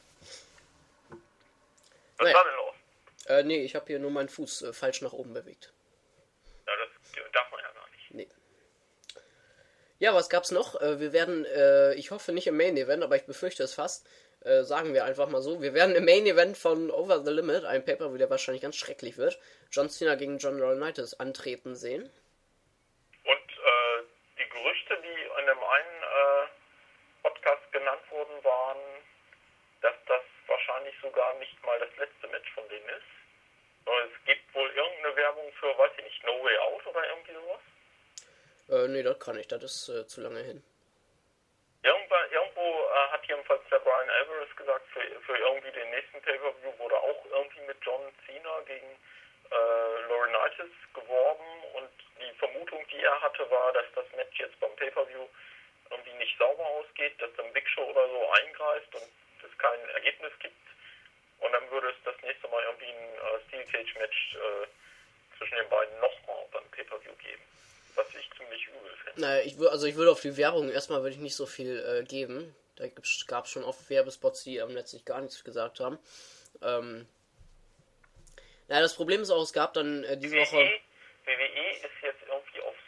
Was war denn los? Nee, ich habe hier nur meinen Fuß falsch nach oben bewegt. Ja, das darf man ja gar nicht. Nee. Ja, was gab's noch? Wir werden, ich hoffe nicht im Main Event, aber ich befürchte es fast, sagen wir einfach mal so, wir werden im Main Event von Over the Limit, ein Pay-Per-View, der wahrscheinlich ganz schrecklich wird, John Cena gegen John Laurinaitis antreten sehen. Und die Gerüchte, die in dem einen Podcast genannt wurden, waren, dass das wahrscheinlich sogar nicht mal das letzte Match von denen ist. Sondern es gibt wohl irgendeine Werbung für, weiß ich nicht, No Way Out oder irgendwie sowas? Nee, das kann ich, das ist zu lange hin. Irgendwo hat jedenfalls der Brian Alvarez gesagt, für irgendwie den nächsten Pay-Per-View wurde auch irgendwie mit John Cena gegen Laurinaitis geworben und die Vermutung, die er hatte, war, dass das Match jetzt beim Pay-Per-View irgendwie nicht sauber ausgeht, dass dann Big Show oder so eingreift und es kein Ergebnis gibt und dann würde es das nächste Mal irgendwie ein Steel Cage Match zwischen den beiden nochmal beim Pay-Per-View geben. Was ich ziemlich übel finde. Naja, ich würde auf die Werbung erstmal würde ich nicht so viel geben. Da gab es schon oft Werbespots, die letztlich gar nichts gesagt haben. Naja, das Problem ist auch, es gab dann diese Woche... WWE ist jetzt irgendwie auf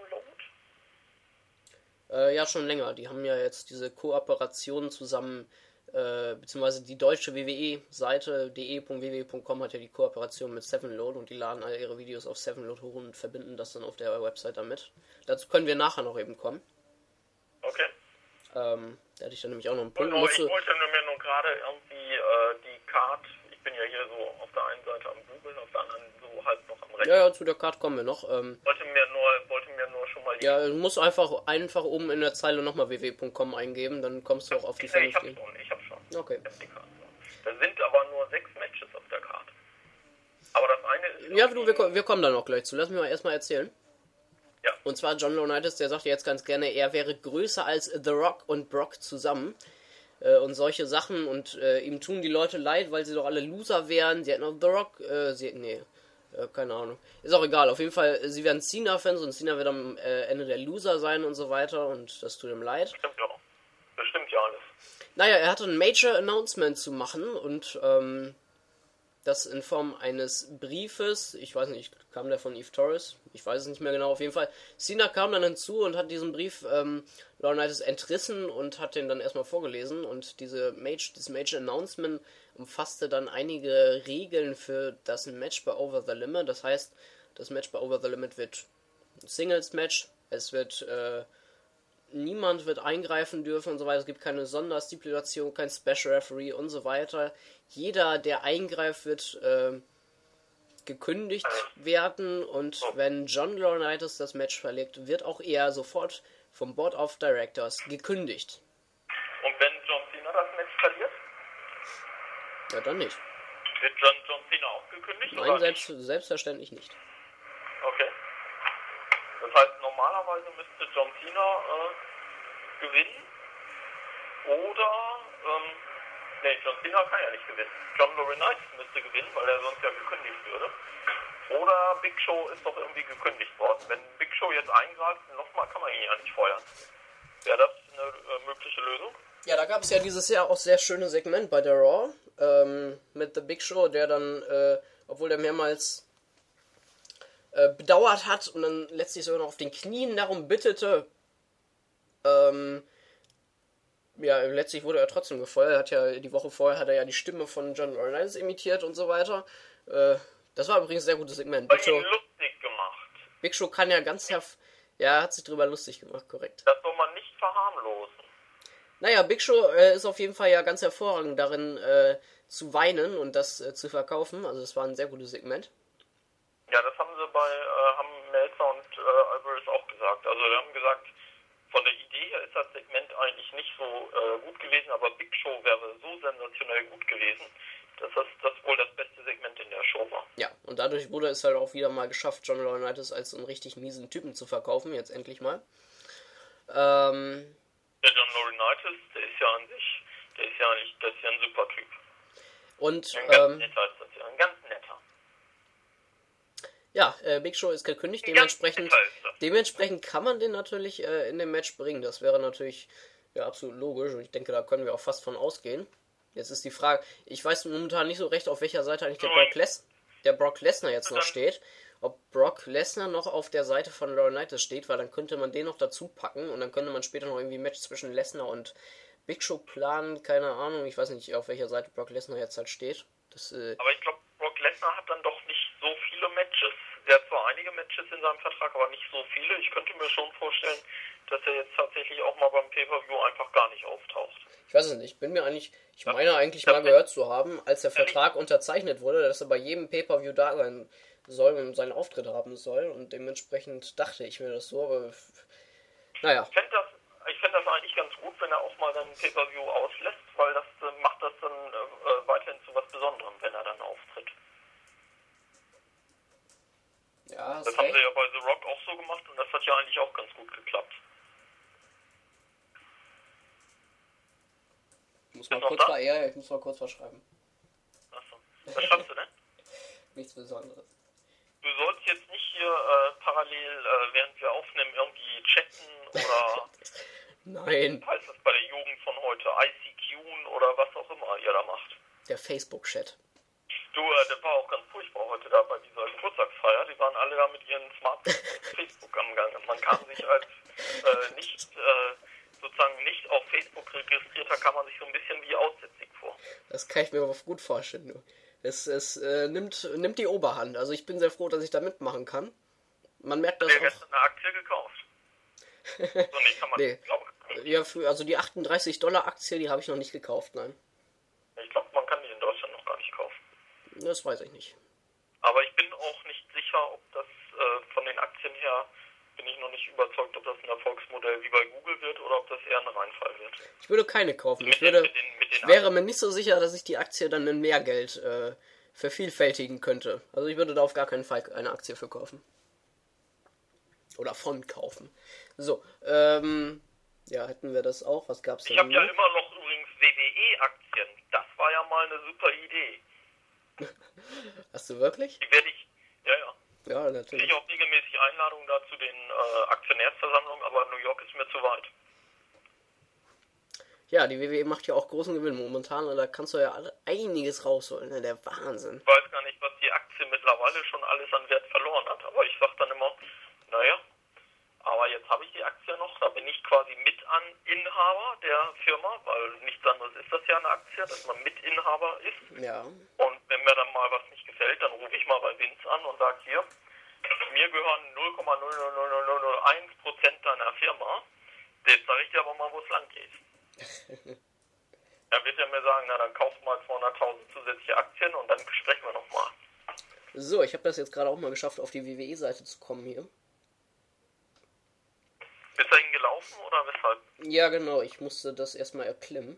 Seven-Load? Ja, schon länger. Die haben ja jetzt diese Kooperation zusammen, beziehungsweise die deutsche WWE-Seite de.wwe.com hat ja die Kooperation mit Sevenload und die laden alle ihre Videos auf Sevenload hoch und verbinden das dann auf der Website damit. Dazu können wir nachher noch eben kommen. Okay. Da hatte ich dann nämlich auch noch einen Punkt. Ich wollte mir nur gerade irgendwie die Card, ich bin ja hier so auf der einen Seite am Google, auf der anderen so halb noch am Rechnen. Ja, zu der Card kommen wir noch. Wollte mir nur schon mal... Ja, du musst einfach oben in der Zeile nochmal wwe.com eingeben, dann kommst du auch auf die vernünftigen. Ich hab schon. Okay. Da sind aber nur 6 Matches auf der Card. Aber das eine ist... Ja, wir kommen da noch gleich zu. Lass mich mal erstmal erzählen. Ja. Und zwar John Laurinaitis, der sagt jetzt ganz gerne, er wäre größer als The Rock und Brock zusammen. Und solche Sachen. Und ihm tun die Leute leid, weil sie doch alle Loser wären. Sie hätten auch The Rock... keine Ahnung. Ist auch egal. Auf jeden Fall, sie werden Cena-Fans und Cena wird am Ende der Loser sein und so weiter. Und das tut ihm leid. Das stimmt ja alles. Naja, er hatte ein Major-Announcement zu machen und das in Form eines Briefes, ich weiß nicht, kam der von Eve Torres? Ich weiß es nicht mehr genau, auf jeden Fall. Cena kam dann hinzu und hat diesen Brief Laurinaitis entrissen und hat den dann erstmal vorgelesen und dieses Major-Announcement umfasste dann einige Regeln für das Match bei Over the Limit. Das heißt, das Match bei Over the Limit wird ein Singles-Match, es wird niemand wird eingreifen dürfen und so weiter. Es gibt keine Sonderstipulation, kein Special Referee und so weiter. Jeder, der eingreift, wird gekündigt werden, und wenn John Laurinaitis das Match verliert, wird auch er sofort vom Board of Directors gekündigt. Und wenn John Cena das Match verliert? Ja, dann nicht. Wird John Cena auch gekündigt? Nein, selbstverständlich nicht. Okay. Das heißt, normalerweise müsste John Cena gewinnen. Oder, John Cena kann ja nicht gewinnen. John Laurinaitis müsste gewinnen, weil er sonst ja gekündigt würde. Oder Big Show ist doch irgendwie gekündigt worden. Wenn Big Show jetzt eingreift, nochmal kann man ihn ja nicht feuern. Wäre das eine mögliche Lösung? Ja, da gab es ja dieses Jahr auch sehr schönes Segment bei der Raw mit The Big Show, der dann, obwohl der mehrmals bedauert hat und dann letztlich sogar noch auf den Knien darum bittete, letztlich wurde er trotzdem gefeuert. Die Woche vorher hat er ja die Stimme von John Laurinaitis imitiert und so weiter. Das war übrigens ein sehr gutes Segment. Big Show lustig gemacht. Big Show kann ja ganz hat sich drüber lustig gemacht, korrekt. Das soll man nicht verharmlosen. Naja, Big Show ist auf jeden Fall ja ganz hervorragend darin, zu weinen und das zu verkaufen. Also es war ein sehr gutes Segment. Ja, das haben sie haben Meltzer und Alvarez auch gesagt. Also die haben gesagt, von der Idee her ist das Segment eigentlich nicht so gut gewesen, aber Big Show wäre so sensationell gut gewesen, dass das wohl das beste Segment in der Show war. Ja, und dadurch wurde es halt auch wieder mal geschafft, John Laurinaitis als einen richtig miesen Typen zu verkaufen, jetzt endlich mal. Der John Laurinaitis, der ist ja ein super Typ. Und, ein ganz netter ist das ja, ein ganz netter. Ja, Big Show ist gekündigt, dementsprechend kann man den natürlich in dem Match bringen. Das wäre natürlich absolut logisch und ich denke, da können wir auch fast von ausgehen. Jetzt ist die Frage, ich weiß momentan nicht so recht, auf welcher Seite eigentlich der Brock Lesnar jetzt noch steht. Ob Brock Lesnar noch auf der Seite von Laurinaitis steht, weil dann könnte man den noch dazu packen und dann könnte man später noch irgendwie ein Match zwischen Lesnar und Big Show planen. Keine Ahnung, ich weiß nicht, auf welcher Seite Brock Lesnar jetzt halt steht. Aber ich glaube, Brock Lesnar hat dann doch nicht so viele Matches. Er hat zwar einige Matches in seinem Vertrag, aber nicht so viele. Ich könnte mir schon vorstellen, dass er jetzt tatsächlich auch mal beim Pay-Per-View einfach gar nicht auftaucht. Ich weiß es nicht. Ich meine eigentlich mal gehört zu haben, als der Vertrag unterzeichnet wurde, dass er bei jedem Pay-Per-View da sein soll und seinen Auftritt haben soll. Und dementsprechend dachte ich mir das so, aber naja. Ich fände das eigentlich ganz gut, wenn er auch mal dann Pay-Per-View auslässt, weil das macht das dann weiterhin zu was Besonderem, wenn er dann auftritt. Ja, das haben sie ja bei The Rock auch so gemacht und das hat ja eigentlich auch ganz gut geklappt. Ich muss mal kurz was schreiben. Achso. Was schreibst du denn? Nichts Besonderes. Du sollst jetzt nicht hier parallel, während wir aufnehmen, irgendwie chatten oder... Nein. Heißt das bei der Jugend von heute ICQ oder was auch immer ihr da macht? Der Facebook-Chat. Du, das war auch ganz furchtbar heute da bei dieser Geburtstagsfeier. Die waren alle da mit ihren Smartphones auf Facebook am Gang. Und man kam sich als nicht auf Facebook registrierter, kam man sich so ein bisschen wie aussätzig vor. Das kann ich mir aber gut vorstellen. Du. Es nimmt die Oberhand. Also ich bin sehr froh, dass ich da mitmachen kann. Man merkt das auch. Hast du gestern eine Aktie gekauft? So, nee, kann man nicht, glaube ich. Ja, also die $38-Aktie, die habe ich noch nicht gekauft, nein. Ich glaube, man kann die in Deutschland noch gar nicht kaufen. Das weiß ich nicht. Aber ich bin auch nicht sicher, ob das von den Aktien her, bin ich noch nicht überzeugt, ob das ein Erfolgsmodell wie bei Google wird oder ob das eher ein Reinfall wird. Ich würde keine kaufen. Ich wäre mir nicht so sicher, dass ich die Aktie dann in mehr Geld vervielfältigen könnte. Also ich würde da auf gar keinen Fall eine Aktie für kaufen. Oder von kaufen. So, hätten wir das auch. Was gab's denn? Ich habe ja immer noch übrigens WWE-Aktien. Das war ja mal eine super Idee. Hast du wirklich? Die werde ich, ja. Ja, natürlich. Ich auch regelmäßig Einladungen da zu den Aktionärsversammlungen, aber New York ist mir zu weit. Ja, die WWE macht ja auch großen Gewinn momentan und da kannst du ja einiges rausholen. Ne? Der Wahnsinn. Ich weiß gar nicht, was die Aktie mittlerweile schon alles an Wert verloren hat, aber ich sag dann immer, naja, aber jetzt habe ich die Aktie noch, da bin ich quasi Mitinhaber der Firma, weil nichts anderes ist das ja eine Aktie, dass man Mitinhaber ist. Ja. Und wenn mir dann mal was nicht gefällt, dann rufe ich mal bei Vince an und sage hier, mir gehören 0,00001% deiner Firma. Jetzt sage ich dir aber mal, wo es lang geht. Er wird ja mir sagen, na dann kauf mal 200.000 zusätzliche Aktien und dann sprechen wir nochmal. So, ich habe das jetzt gerade auch mal geschafft, auf die WWE-Seite zu kommen hier. Bist du dahin gelaufen oder weshalb? Ja, genau, ich musste das erstmal erklimmen.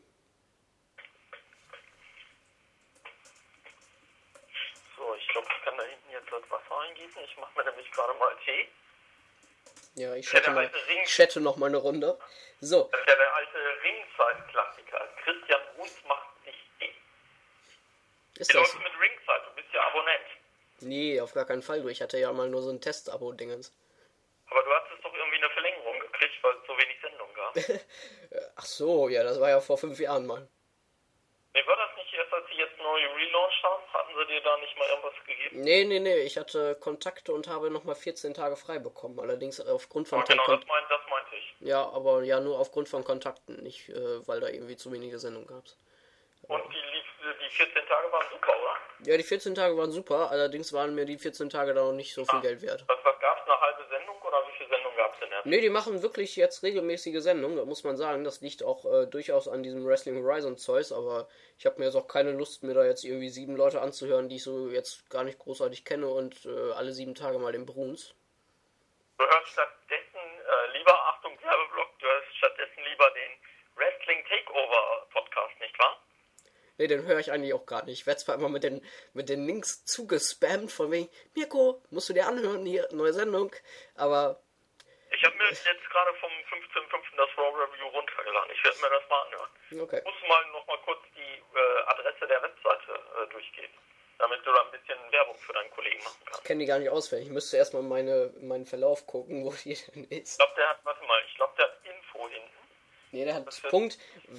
So, ich glaube, ich kann da hinten jetzt das Wasser eingießen. Ich mache mir nämlich gerade mal Tee. Ja, ich Ja, chatte noch mal eine Runde. So. Das ist ja der alte Ringzeit-Klassiker. Christian Bruns macht sich Tee. Ist Wie das? läuft's mit Ringzeit? Du bist ja Abonnent. Nee, auf gar keinen Fall. Du, ich hatte ja mal nur so ein Test-Abo-Dingens. Aber du hattest doch irgendwie eine Verlängerung gekriegt, weil es so wenig Sendung gab. Ach so, ja, das war ja vor 5 Jahren mal. Nee, war das nicht erst, als sie jetzt neu relaunched haben? Hatten sie dir da nicht mal irgendwas gegeben? Nee, ich hatte Kontakte und habe nochmal 14 Tage frei bekommen. Allerdings aufgrund von... Genau, das meinte ich. Ja, aber ja nur aufgrund von Kontakten, nicht weil da irgendwie zu wenige Sendung gab. Und die 14 Tage waren super, oder? Ja, die 14 Tage waren super, allerdings waren mir die 14 Tage da noch nicht so viel Geld wert. Was gab es, eine halbe Sendung oder wie viele Sendungen gab es denn jetzt? Nee, die machen wirklich jetzt regelmäßige Sendungen, da muss man sagen. Das liegt auch durchaus an diesem Wrestling Horizon Zeugs, aber ich habe mir jetzt auch keine Lust, mir da jetzt irgendwie 7 Leute anzuhören, die ich so jetzt gar nicht großartig kenne und alle 7 Tage mal den Bruns. Du hörst stattdessen lieber, Achtung, Werbeblock, du hörst stattdessen lieber den Wrestling Takeover Podcast, nicht wahr? Nee, den höre ich eigentlich auch gar nicht. Ich werde zwar immer mit den Links zugespammt, von wegen, Mirko, musst du dir anhören, hier, neue Sendung, aber... Ich habe mir jetzt gerade vom 15.05. das Raw Review runtergeladen. Ich werde mir das mal anhören. Okay. Ich muss mal noch mal kurz die Adresse der Webseite durchgehen, damit du da ein bisschen Werbung für deinen Kollegen machen kannst. Ich kenne die gar nicht auswendig. Ich müsste erstmal meinen Verlauf gucken, wo die denn ist. Ich glaube, der hat Info hinten. Nee, der hat Punkt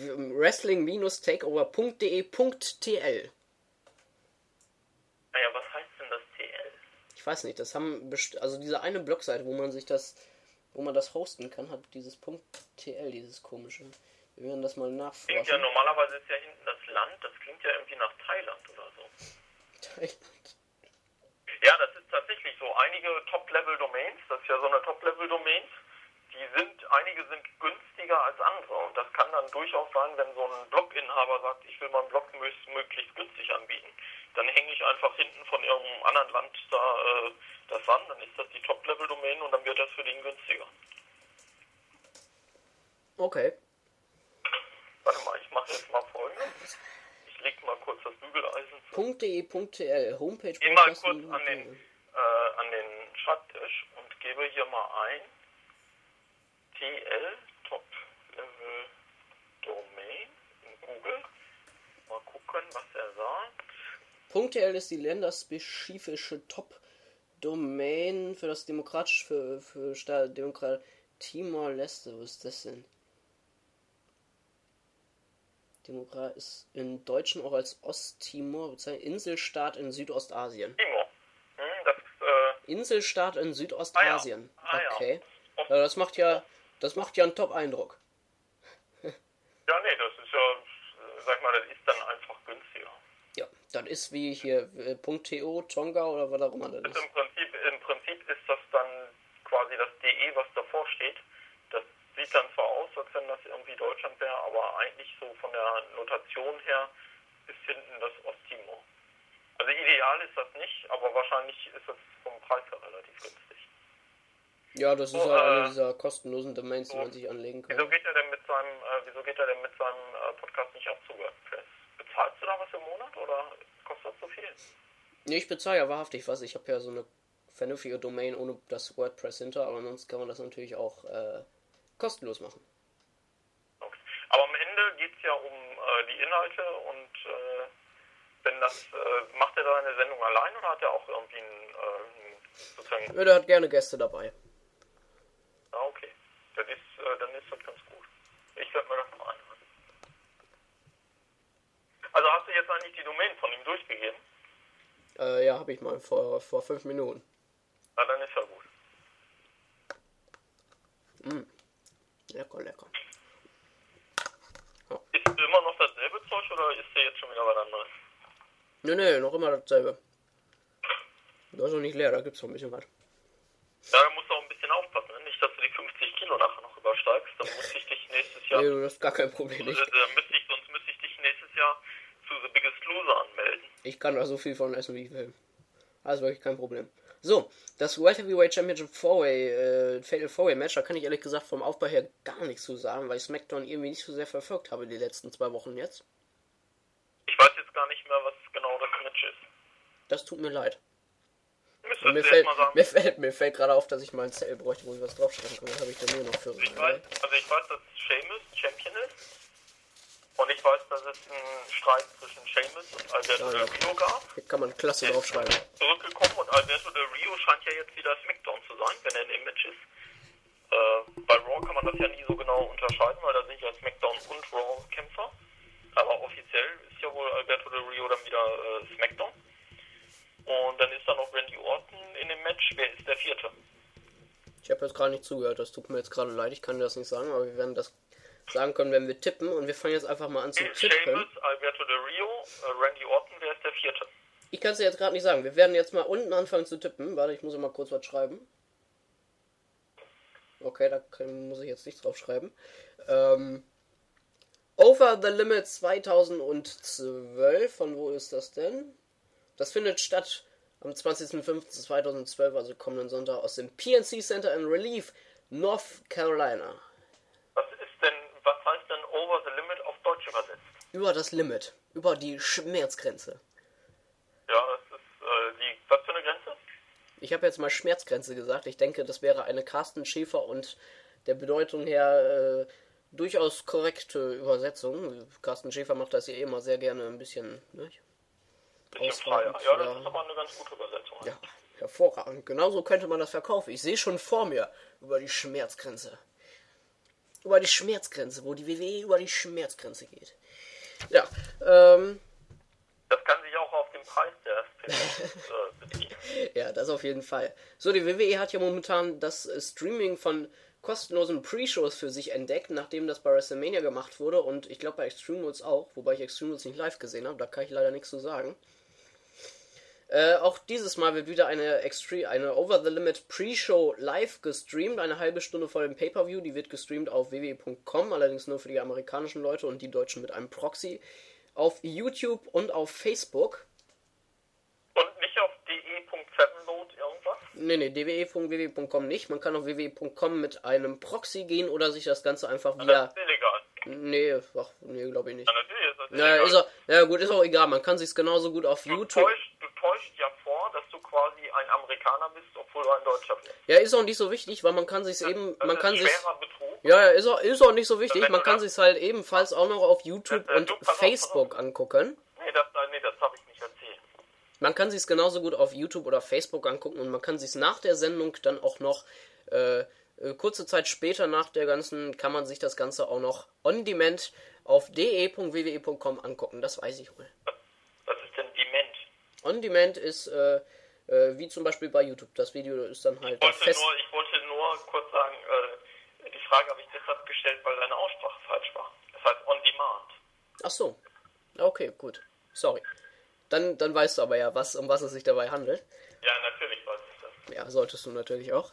wrestling-takeover.de.tl. Naja, was heißt denn das TL? Ich weiß nicht, das haben also diese eine Blogseite, wo man das hosten kann, hat dieses .tl, dieses komische. Wir werden das mal nachforschen. Ja, normalerweise ist ja hinten das Land, das klingt ja irgendwie nach Thailand oder so. Thailand. Ja, das ist tatsächlich so. Einige Top-Level-Domains, das ist ja so eine Top-Level-Domains, einige sind günstiger als andere. Und das kann dann durchaus sein, wenn so ein Blog-Inhaber sagt, ich will meinen Blog möglichst günstig anbieten. Dann hänge ich einfach hinten von irgendeinem anderen Land da das an, dann ist das die Top-Level-Domain und dann wird das für den günstiger. Okay. Warte mal, ich mache jetzt mal Folgendes. Ich lege mal kurz das Bügeleisen zu. .de.tl, Homepage. Geh mal kurz an den Schreibtisch und gebe hier mal ein TL, Top Level Domain in Google. Mal gucken, was er sagt. .tl ist die länderspezifische Top-Domain für das für Demokrat Timor-Leste. Was ist das denn? Demokrat ist im Deutschen auch als Osttimor bezeichnet. Inselstaat in Südostasien. Timor. Inselstaat in Südostasien. Okay. Ja. Ja, das macht ja einen Top-Eindruck. Ja, nee, das ist ja, sag mal, das ist dann einfach günstiger. Ja, das ist wie hier .to, Tonga oder was auch immer das ist. Im Prinzip ist das dann quasi das DE, was davor steht. Das sieht dann zwar aus, als wenn das irgendwie Deutschland wäre, aber eigentlich so von der Notation her ist hinten das Osttimor. Also ideal ist das nicht, aber wahrscheinlich ist es vom Preis her relativ günstig. Ja, das ist ja eine dieser kostenlosen Domains, die man sich anlegen kann. Wieso geht er denn mit seinem Podcast nicht auch zu WordPress? Bezahlst du da was im Monat oder kostet das so viel? Nee, ich bezahle ja wahrhaftig was. Ich habe ja so eine vernünftige Domain ohne das WordPress hinter, aber sonst kann man das natürlich auch kostenlos machen. Okay. Aber am Ende geht es ja um die Inhalte und wenn das, macht er da eine Sendung allein oder hat er auch irgendwie sozusagen... Ja, der hat gerne Gäste dabei. Ah, okay. Dann ist das ganz gut. Ich werde mir das mal anhören. Also hast du jetzt eigentlich die Domain von ihm durchgegeben? Ja, habe ich mal vor 5 Minuten. Na, dann ist ja gut. Lecker. Ja. Ist immer noch dasselbe Zeug oder ist der jetzt schon wieder was anderes? Nee, noch immer dasselbe. Das ist noch nicht leer, da gibt's noch ein bisschen was. Ja, da musst du auch ein bisschen aufpassen, ne? Nicht, dass du die 50 Kilo nachher noch übersteigst. Dann muss ich nächstes Jahr. Nee, das ist gar kein Problem. Sonst müsste ich dich nächstes Jahr zu The Biggest Loser anmelden. Ich kann da so viel von essen, wie ich will. Also wirklich kein Problem. So, das World Heavyweight Championship Fatal 4-Way Match, da kann ich ehrlich gesagt vom Aufbau her gar nichts zu sagen, weil ich SmackDown irgendwie nicht so sehr verfolgt habe die letzten 2 Wochen jetzt. Ich weiß jetzt gar nicht mehr, was genau das Match ist. Das tut mir leid. Mir fällt gerade auf, dass ich mal ein Zell bräuchte, wo ich was draufschreiben kann. Was habe ich denn hier noch für... Ich weiß, dass Sheamus Champion ist. Und ich weiß, dass es einen Streit zwischen Sheamus und Alberto Del Rio gab. Hier kann man klasse draufschreiben. Zurückgekommen und Alberto Del Rio scheint ja jetzt wieder SmackDown zu sein, wenn er in dem Match ist. Bei Raw kann man das ja nie so genau unterscheiden, weil da sind ja SmackDown und Raw-Kämpfer. Aber offiziell ist ja wohl Alberto Del Rio dann wieder SmackDown. Und dann ist da noch Randy Orton in dem Match. Wer ist der 4.? Ich habe jetzt gerade nicht zugehört, das tut mir jetzt gerade leid, ich kann dir das nicht sagen, aber wir werden das sagen können, wenn wir tippen. Und wir fangen jetzt einfach mal an zu tippen. Sheamus, Alberto Del Rio, Randy Orton, wer ist der 4.? Ich kann es dir jetzt gerade nicht sagen. Wir werden jetzt mal unten anfangen zu tippen. Warte, ich muss mal kurz was schreiben. Okay, muss ich jetzt nicht drauf schreiben. Over the Limit 2012, von wo ist das denn? Das findet statt am 20.05.2012, also kommenden Sonntag, aus dem PNC Center in Relief, North Carolina. Was heißt denn Over the Limit auf Deutsch übersetzt? Über das Limit, über die Schmerzgrenze. Ja, das ist was für eine Grenze? Ich habe jetzt mal Schmerzgrenze gesagt. Ich denke, das wäre eine Carsten Schäfer und der Bedeutung her durchaus korrekte Übersetzung. Carsten Schäfer macht das ja immer sehr gerne ein bisschen, ne? Bisschen freier. Ja, das ist aber eine ganz gute Übersetzung. Ja, hervorragend. Genauso könnte man das verkaufen. Ich sehe schon vor mir über die Schmerzgrenze. Über die Schmerzgrenze, wo die WWE über die Schmerzgrenze geht. Ja, das kann sich auch auf den Preis der beziehen. Ja, das auf jeden Fall. So, die WWE hat ja momentan das Streaming von kostenlosen Pre-Shows für sich entdeckt, nachdem das bei WrestleMania gemacht wurde und ich glaube bei Extreme Rules auch, wobei ich Extreme Rules nicht live gesehen habe, da kann ich leider nichts zu sagen. Auch dieses Mal wird wieder eine Over the Limit Pre-Show live gestreamt, eine halbe Stunde vor dem Pay-Per-View, die wird gestreamt auf www.com, allerdings nur für die amerikanischen Leute und die Deutschen mit einem Proxy, auf YouTube und auf Facebook. Und nicht auf de.7load irgendwas? Nee, de.www.com nicht. Man kann auf www.com mit einem Proxy gehen oder sich das Ganze einfach via... Das ist illegal. Nee, glaube ich nicht. Ja, natürlich ist das illegal. Ist auch egal. Man kann sich's genauso gut auf YouTube... Du täuscht ja vor, dass du quasi ein Amerikaner bist, obwohl du ein Deutscher bist. Ja, ist auch nicht so wichtig, weil man kann sich's eben... Das Man ist kann sich schwerer Betrug. Ja, ist auch nicht so wichtig. Man kann sich's halt ebenfalls auch noch auf YouTube und Facebook angucken. Nee, das habe ich nicht erzählt. Man kann sich's genauso gut auf YouTube oder Facebook angucken und man kann sich's nach der Sendung dann auch noch kurze Zeit später nach der ganzen, kann man sich das Ganze auch noch on demand auf de.wwe.com angucken. Das weiß ich wohl. Was ist denn Dement? On demand ist wie zum Beispiel bei YouTube. Das Video ist dann halt Ich wollte nur kurz sagen, die Frage habe ich deshalb gestellt, weil deine Aussprache falsch war. Das heißt on demand. Ach so. Okay, gut. Sorry. Dann weißt du aber ja, um was es sich dabei handelt. Ja, natürlich weiß ich das. Ja, solltest du natürlich auch.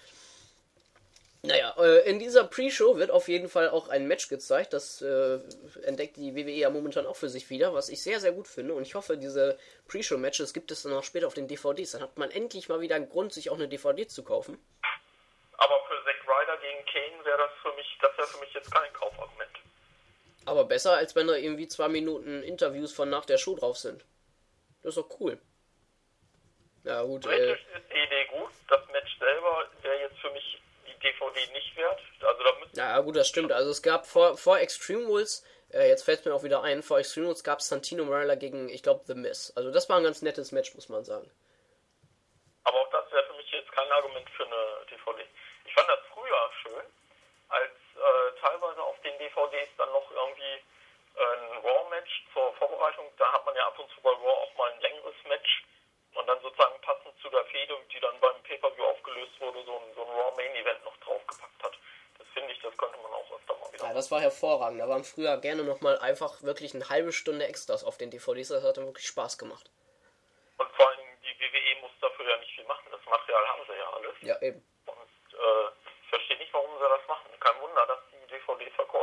Naja, in dieser Pre-Show wird auf jeden Fall auch ein Match gezeigt. Das entdeckt die WWE ja momentan auch für sich wieder, was ich sehr, sehr gut finde. Und ich hoffe, diese Pre-Show-Matches gibt es dann auch später auf den DVDs. Dann hat man endlich mal wieder einen Grund, sich auch eine DVD zu kaufen. Aber für Zack Ryder gegen Kane wäre das für mich jetzt kein Kaufargument. Aber besser, als wenn da irgendwie 2 Minuten Interviews von nach der Show drauf sind. Das ist doch cool. Ja, gut. Theoretisch ist die Idee gut. Das Match selber wäre jetzt für mich die DVD nicht wert. Also da ja, gut, das stimmt. Also es gab vor Extreme Rules, jetzt fällt es mir auch wieder ein, vor Extreme Rules gab es Santino Marella gegen, ich glaube, The Miz. Also das war ein ganz nettes Match, muss man sagen. Aber auch das wäre für mich jetzt kein Argument für eine DVD. Ich fand das früher schön, als teilweise auf den DVDs dann noch irgendwie ein Raw-Match zur Vorbereitung, da hat man ja ab und zu bei Raw auch mal ein längeres Match und dann sozusagen passend zu der Fehde, die dann beim Pay-Per-View aufgelöst wurde, so ein Raw-Main-Event noch draufgepackt hat. Das finde ich, das könnte man auch öfter mal wieder machen. Ja, das war hervorragend. Da waren früher gerne nochmal einfach wirklich eine halbe Stunde Extras auf den DVDs, das hat dann wirklich Spaß gemacht. Und vor allem, die WWE muss dafür ja nicht viel machen, das Material haben sie ja alles. Ja, eben. Und ich verstehe nicht, warum sie das machen. Kein Wunder, dass die DVDs verkaufen.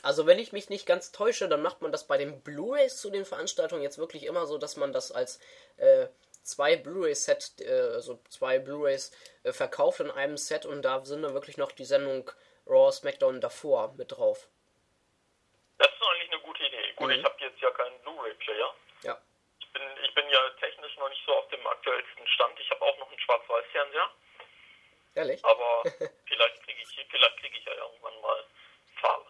Also wenn ich mich nicht ganz täusche, dann macht man das bei den Blu-rays zu den Veranstaltungen jetzt wirklich immer so, dass man das als zwei Blu-ray-Set, also zwei Blu-rays verkauft in einem Set und da sind dann wirklich noch die Sendung Raw, SmackDown davor mit drauf. Das ist eigentlich eine gute Idee. Gut, ich habe jetzt ja keinen Blu-ray-Player. Ja. Ich bin ja technisch noch nicht so auf dem aktuellsten Stand. Ich habe auch noch einen Schwarz-Weiß-Fernseher. Ehrlich? Aber vielleicht kriege ich ja irgendwann mal Farbe.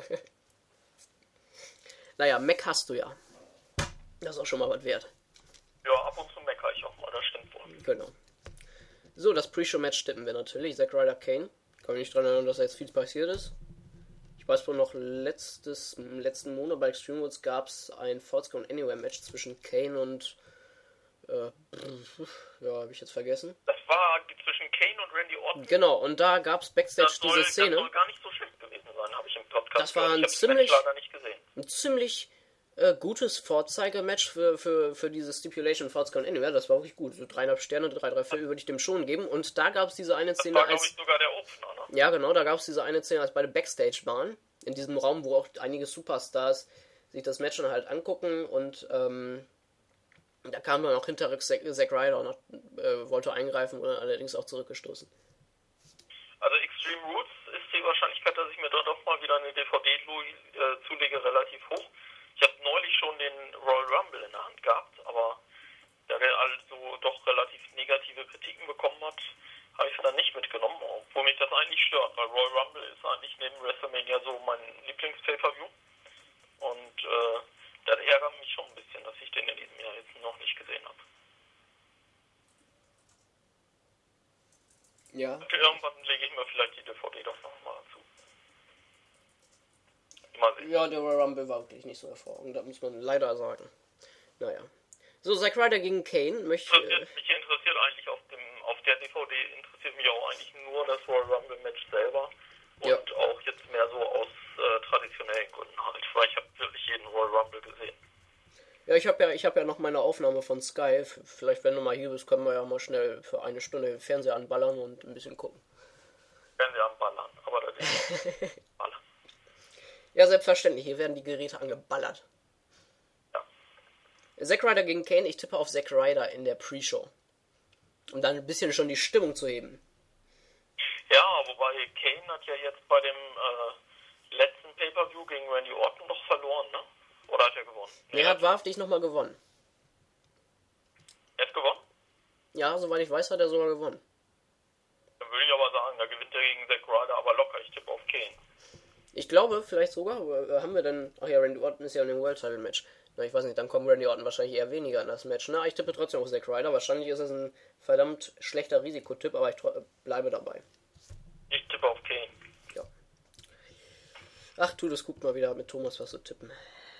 Naja, Mac hast du ja. Das ist auch schon mal was wert. Ja, ab und zu meckere ich auch mal, das stimmt wohl. Genau. So, das Pre-Show-Match tippen wir natürlich. Zack Ryder Kane. Kann mich nicht daran erinnern, dass da jetzt viel passiert ist. Ich weiß wohl noch, letzten Monat bei Extreme Rules gab es ein Falls Count Anywhere Match zwischen Kane und habe ich jetzt vergessen. Das war zwischen Kane und Randy Orton. Genau, und da gab es Backstage diese Szene. Das soll gar nicht so schlecht gewesen sein, habe ich im Podcast das war leider nicht gesehen. Ein ziemlich gutes Vorzeigematch für diese Stipulation Falls Count Anywhere. Das war wirklich gut. So 3,5 Sterne, 3,3 würde ich dem schon geben. Und da gab es diese eine Szene, das war, glaube ich, sogar der Opener, ne? Ja, genau, da gab es diese eine Szene, als beide Backstage waren. In diesem Raum, wo auch einige Superstars sich das Match dann halt angucken. Und da kam dann auch hinterrücks Zack Ryder und wollte eingreifen, wurde allerdings auch zurückgestoßen. Also Extreme Rules ist die Wahrscheinlichkeit, dass ich mir da doch mal wieder eine DVD zulege, relativ hoch. Ich habe neulich schon den Royal Rumble in der Hand gehabt, aber da der also doch relativ negative Kritiken bekommen hat, habe ich es dann nicht mitgenommen, obwohl mich das eigentlich stört, weil Royal Rumble ist eigentlich neben WrestleMania so mein Lieblings-Pay-Per-View und das ärgert mich schon ein bisschen, dass ich den in diesem Jahr jetzt noch nicht gesehen habe. Ja. Und irgendwann lege ich mir vielleicht die DVD doch nochmal zu. Mal sehen. Ja, der Royal Rumble war wirklich nicht so hervorragend, das muss man leider sagen. Naja. So, Zack Ryder gegen Kane Mich interessiert eigentlich auf der DVD interessiert mich auch eigentlich nur das Royal Rumble Match selber und auch jetzt mehr so aus traditionellen Gründen halt, weil ich habe wirklich jeden Royal Rumble gesehen. Ja, ich hab ja noch meine Aufnahme von Sky. Vielleicht, wenn du mal hier bist, können wir ja mal schnell für eine Stunde den Fernseher anballern und ein bisschen gucken. Fernseher anballern, aber das ist ballern. Ja, selbstverständlich. Hier werden die Geräte angeballert. Ja. Zack Ryder gegen Kane. Ich tippe auf Zack Ryder in der Pre-Show. Um dann ein bisschen schon die Stimmung zu heben. Ja, wobei Kane hat ja jetzt bei dem letzten Pay-Per-View gegen Randy Orton noch verloren, ne? Oder hat er gewonnen? Nee, er hat wahrhaftig nochmal gewonnen. Er hat gewonnen? Ja, soweit ich weiß, hat er sogar gewonnen. Dann würde ich aber sagen, da gewinnt er gegen Zack Ryder, aber locker. Ich tippe auf Kane. Ich glaube, vielleicht sogar, haben wir dann... Ach ja, Randy Orton ist ja in dem World Title Match. Na, ich weiß nicht, dann kommt Randy Orton wahrscheinlich eher weniger in das Match. Na, ich tippe trotzdem auf Zack Ryder. Wahrscheinlich ist es ein verdammt schlechter Risikotipp, aber ich bleibe dabei. Ich tippe auf Kane. Ja. Ach, das guckt mal wieder mit Thomas was zu tippen.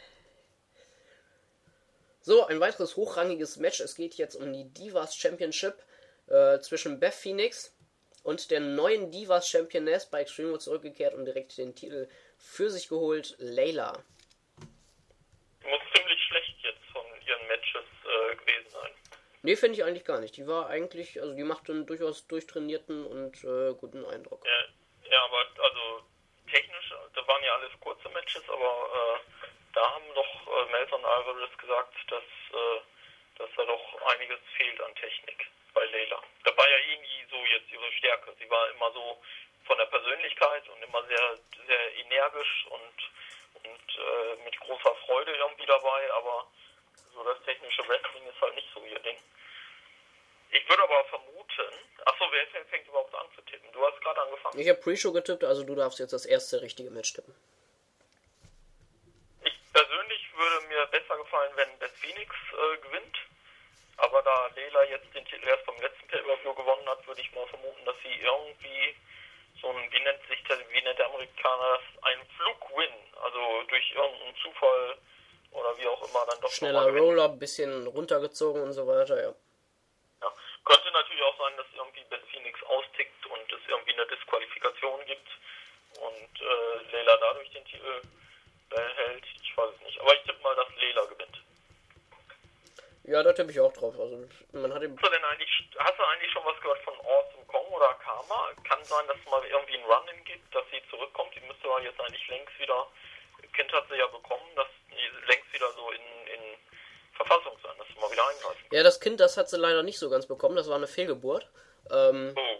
So, ein weiteres hochrangiges Match. Es geht jetzt um die Divas Championship zwischen Beth Phoenix und der neuen Divas Championess bei Extreme Rules zurückgekehrt und direkt den Titel für sich geholt, Layla. Muss ziemlich schlecht jetzt von ihren Matches gewesen sein. Nee, finde ich eigentlich gar nicht. Die war eigentlich, also die machte einen durchaus durchtrainierten und guten Eindruck. Ja, aber also technisch, da waren ja alles kurze Matches, aber da haben doch Melzer und Alvarez gesagt, dass da doch einiges fehlt an Technik bei Layla. Da war ja irgendwie so jetzt ihre Stärke. Sie war immer so von der Persönlichkeit und immer sehr, sehr energisch und mit großer Freude irgendwie dabei, aber so das technische Wrestling ist halt nicht so ihr Ding. Ich würde aber vermuten, achso, wer fängt überhaupt an zu tippen? Du hast gerade angefangen. Ich habe Pre-Show getippt, also du darfst jetzt das erste richtige Match tippen. Ich persönlich würde mir besser gefallen, wenn Beth Phoenix gewinnt. Aber da Layla jetzt den Titel erst beim letzten Pay-Per-View gewonnen hat, würde ich mal vermuten, dass sie irgendwie so ein, wie nennt der Amerikaner das, ein Flug-Win, also durch irgendeinen Zufall oder wie auch immer dann doch schneller Roller, bisschen runtergezogen und so weiter, ja. Ja. Könnte natürlich auch sein, dass irgendwie Beth Phoenix austickt und es irgendwie eine Disqualifikation gibt und Layla dadurch den Titel behält. Ich weiß es nicht. Aber ich tippe mal, dass Layla gewinnt. Ja, da tippe ich auch drauf. Also man hat hast du eigentlich schon was gehört von Awesome Kong oder Karma? Kann sein, dass es mal irgendwie einen Run-In gibt, dass sie zurückkommt. Die müsste ja jetzt eigentlich längst wieder Kind hat sie ja bekommen, dass die längst wieder so in Verfassung sein, dass sie mal wieder eingreifen. Ja, das Kind, das hat sie leider nicht so ganz bekommen, das war eine Fehlgeburt. Das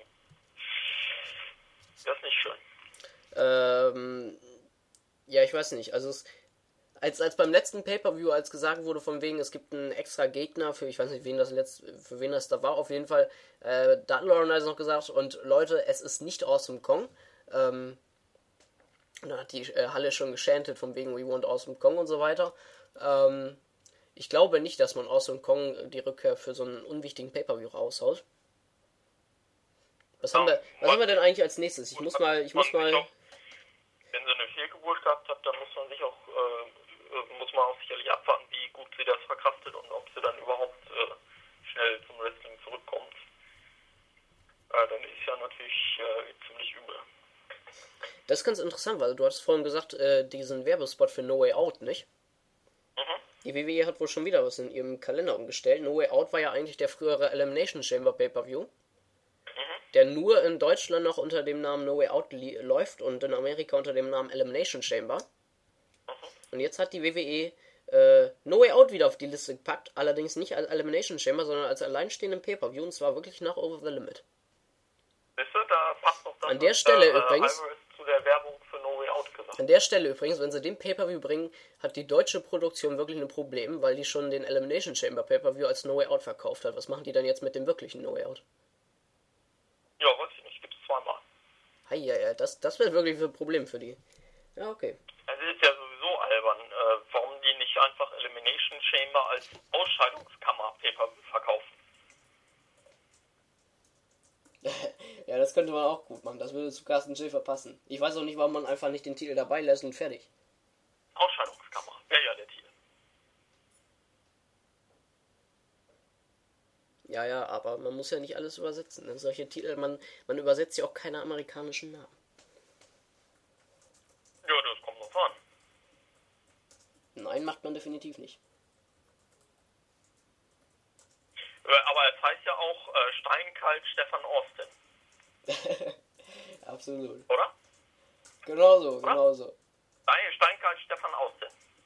ist nicht schön. Ja, ich weiß nicht, also als beim letzten Pay-Per-View, als gesagt wurde von wegen, es gibt einen extra Gegner für, ich weiß nicht, für wen das da war, auf jeden Fall, da hat Lauren also noch gesagt, und Leute, es ist nicht Awesome Kong. Und dann hat die Halle schon geschantet von wegen We want Awesome Kong und so weiter. Ich glaube nicht, dass man Awesome Kong die Rückkehr für so einen unwichtigen Pay-Per-View raushaut. Was haben wir denn eigentlich als nächstes? Ich muss mal. Wenn sie eine Fehlgeburt gehabt hat, dann muss man auch sicherlich abwarten, wie gut sie das verkraftet und ob sie dann überhaupt schnell zum Wrestling zurückkommt. Dann ist ja natürlich ziemlich übel. Das ist ganz interessant, weil du hattest vorhin gesagt, diesen Werbespot für No Way Out, nicht? Die WWE hat wohl schon wieder was in ihrem Kalender umgestellt. No Way Out war ja eigentlich der frühere Elimination Chamber Pay-Per-View, der nur in Deutschland noch unter dem Namen No Way Out läuft und in Amerika unter dem Namen Elimination Chamber. Und jetzt hat die WWE No Way Out wieder auf die Liste gepackt, allerdings nicht als Elimination Chamber, sondern als alleinstehenden Pay-Per-View, und zwar wirklich nach Over the Limit. Wisst ihr, da passt doch dann an der Stelle übrigens zu der Werbung für No Way Out gesagt. An der Stelle übrigens, wenn sie den Pay-Per-View bringen, hat die deutsche Produktion wirklich ein Problem, weil die schon den Elimination Chamber Pay-Per-View als No Way Out verkauft hat. Was machen die dann jetzt mit dem wirklichen No Way Out? Ja, weiß ich nicht, gibt's zweimal. Ja, das wird wirklich ein Problem für die. Ja, okay. Es ist ja sowieso albern, warum die nicht einfach Elimination Chamber als Ausscheidungskammer Pay-Per-View verkaufen. Ja, das könnte man auch gut machen. Das würde zu Carsten Schäfer passen. Ich weiß auch nicht, warum man einfach nicht den Titel dabei lässt und fertig. Ausscheidungskammer, wäre ja der Titel. Ja, aber man muss ja nicht alles übersetzen. Ne? Solche Titel, man übersetzt ja auch keine amerikanischen Namen. Ja, das kommt drauf an. Nein, macht man definitiv nicht. Aber es heißt ja auch Steinkalt Stefan Austin. Absolut. Oder? Genau so. Steinkalt Stefan Austin.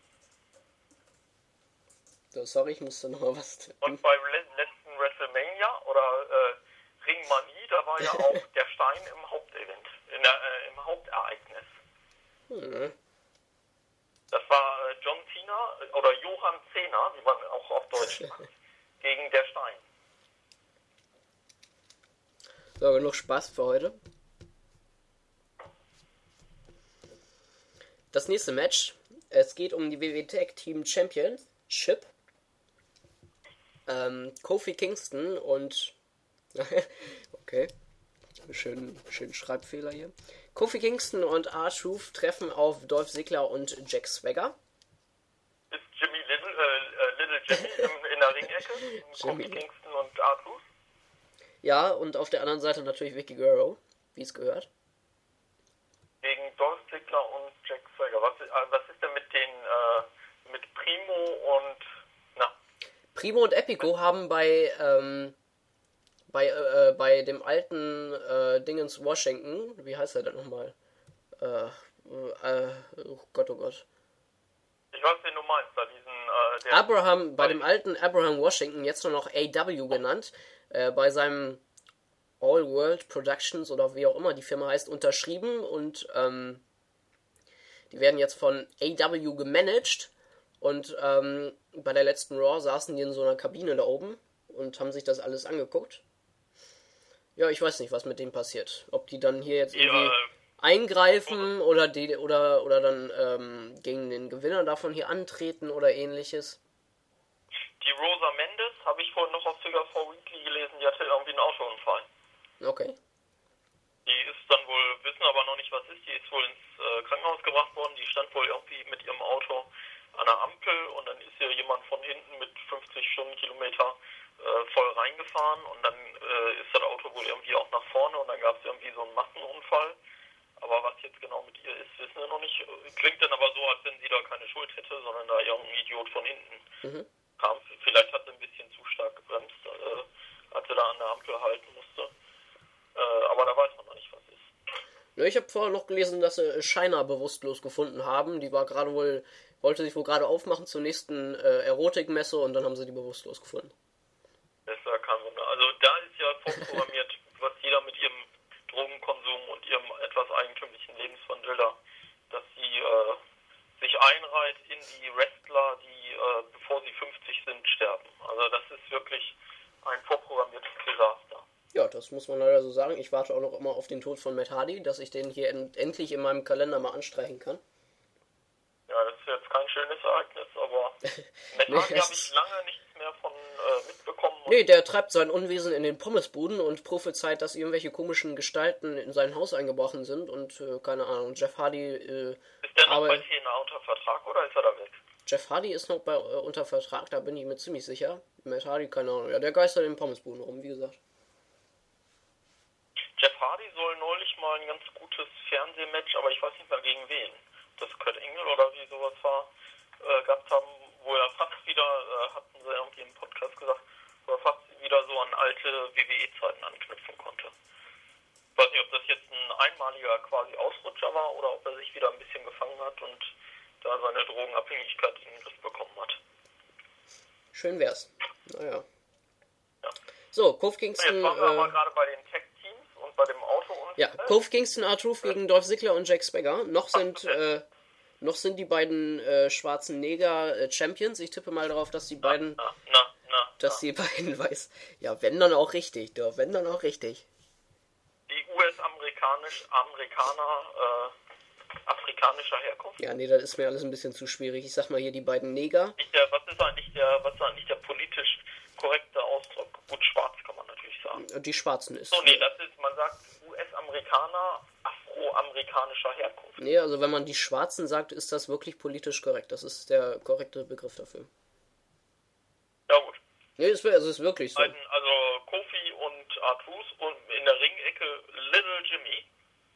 So, sorry, ich musste noch mal was tippen. Und beim letzten WrestleMania oder Ringmanie, da war ja auch der Stein im Hauptevent, im Hauptereignis. Das war John Cena oder Johann Cena, wie man auch auf Deutsch sagt, gegen der Stein. So, genug Spaß für heute. Das nächste Match, es geht um die WWE Tag Team Championship. Kofi Kingston und okay, schön Schreibfehler hier. Kofi Kingston und R-Truth treffen auf Dolph Ziggler und Jack Swagger. Ist Jimmy Little Jimmy in der Ringecke? Kofi Kingston und R-Truth? Ja, und auf der anderen Seite natürlich Vicky Guerrero, wie es gehört. Gegen Dolph Ziggler und Jack Swagger. Was ist denn mit den mit Primo und Primo und Epico haben bei dem alten Dingens Washington, wie heißt er denn nochmal? Oh Gott. Ich weiß, wen du meinst, bei diesen bei dem alten Abraham Washington, jetzt nur noch AW genannt, bei seinem All World Productions oder wie auch immer die Firma heißt, unterschrieben, und die werden jetzt von AW gemanagt, und bei der letzten Raw saßen die in so einer Kabine da oben und haben sich das alles angeguckt. Ja, ich weiß nicht, was mit denen passiert. Ob die dann hier jetzt irgendwie eingreifen oder dann gegen den Gewinner davon hier antreten oder ähnliches. Die Rosa Mendes habe ich vorhin noch auf Figure 4 Weekly gelesen, die hatte irgendwie einen Autounfall. Okay. Die ist dann wohl, wissen aber noch nicht, was ist, die ist wohl ins Krankenhaus gebracht worden, die stand wohl irgendwie mit ihrem Auto an der Ampel und dann ist ihr jemand von hinten mit 50 Stundenkilometer voll reingefahren und dann ist das Auto wohl irgendwie auch nach vorne und dann gab es irgendwie so einen Massenunfall. Aber was jetzt genau mit ihr ist, wissen wir noch nicht. Klingt dann aber so, als wenn sie da keine Schuld hätte, sondern da irgendein Idiot von hinten kam. Vielleicht hat sie ein bisschen zu stark gebremst, als sie da an der Ampel halten musste. Aber da weiß man noch nicht, was ist. Ja, ich habe vorher noch gelesen, dass sie Shayna bewusstlos gefunden haben. Die war gerade wohl, wollte sich wohl gerade aufmachen zur nächsten Erotikmesse und dann haben sie die bewusstlos gefunden. Das ist ja kein Wunder. Also da ist ja vorprogrammiert, was jeder mit ihrem Drogenkonsum und ihrem etwas eigentümlichen Lebenswandel da, dass sie sich einreiht in die Wrestler, die bevor sie 50 sind, sterben. Also das ist wirklich ein vorprogrammiertes Desaster. Ja, das muss man leider so sagen. Ich warte auch noch immer auf den Tod von Matt Hardy, dass ich den hier endlich in meinem Kalender mal anstreichen kann. Ja, das ist jetzt kein schönes Ereignis, aber Matt Nee, Hardy habe ich lange nichts mehr von mitbekommen. Nee, der treibt sein Unwesen in den Pommesbuden und prophezeit, dass irgendwelche komischen Gestalten in sein Haus eingebrochen sind und keine Ahnung. Jeff Hardy ist der noch bei TNA unter Vertrag oder ist er da weg? Jeff Hardy ist noch unter Vertrag, da bin ich mir ziemlich sicher. Matt Hardy, keine Ahnung. Ja, der geistert in den Pommesbuden rum, wie gesagt. Jeff Hardy soll neulich mal ein ganz gutes Fernsehmatch, aber ich weiß nicht mehr gegen wen. Das Kurt Angle oder wie sowas war, gehabt haben, wo er fast wieder, hatten sie irgendwie im Podcast gesagt, wo er fast wieder so an alte WWE-Zeiten anknüpfen konnte. Ich weiß nicht, ob das jetzt ein einmaliger quasi Ausrutscher war oder ob er sich wieder ein bisschen gefangen hat und da seine Drogenabhängigkeit in den Griff bekommen hat. Schön wär's. Naja. Ja. So, Kofi Kingston. Jetzt waren wir aber gerade bei den Tech-Teams und bei dem Auto. Ja, Kofi Kingston, R-Truth gegen Dolph Ziggler und Jack Swagger. Noch sind die beiden schwarzen Neger Champions. Ich tippe mal darauf, dass die beiden. Die beiden weiß. Ja, wenn dann auch richtig, doch, wenn dann auch richtig. Die US-Amerikaner afrikanischer Herkunft? Ja, nee, das ist mir alles ein bisschen zu schwierig. Ich sag mal hier die beiden Neger. Was ist eigentlich der politisch korrekte Ausdruck? Gut, schwarz kann man natürlich sagen. Die Schwarzen ist. So, nee, man sagt US-Amerikaner afroamerikanischer Herkunft. Nee, also wenn man die Schwarzen sagt, ist das wirklich politisch korrekt. Das ist der korrekte Begriff dafür. Ja, gut. Nee, es ist wirklich so. Also Kofi und R-Truth und in der Ringecke Little Jimmy.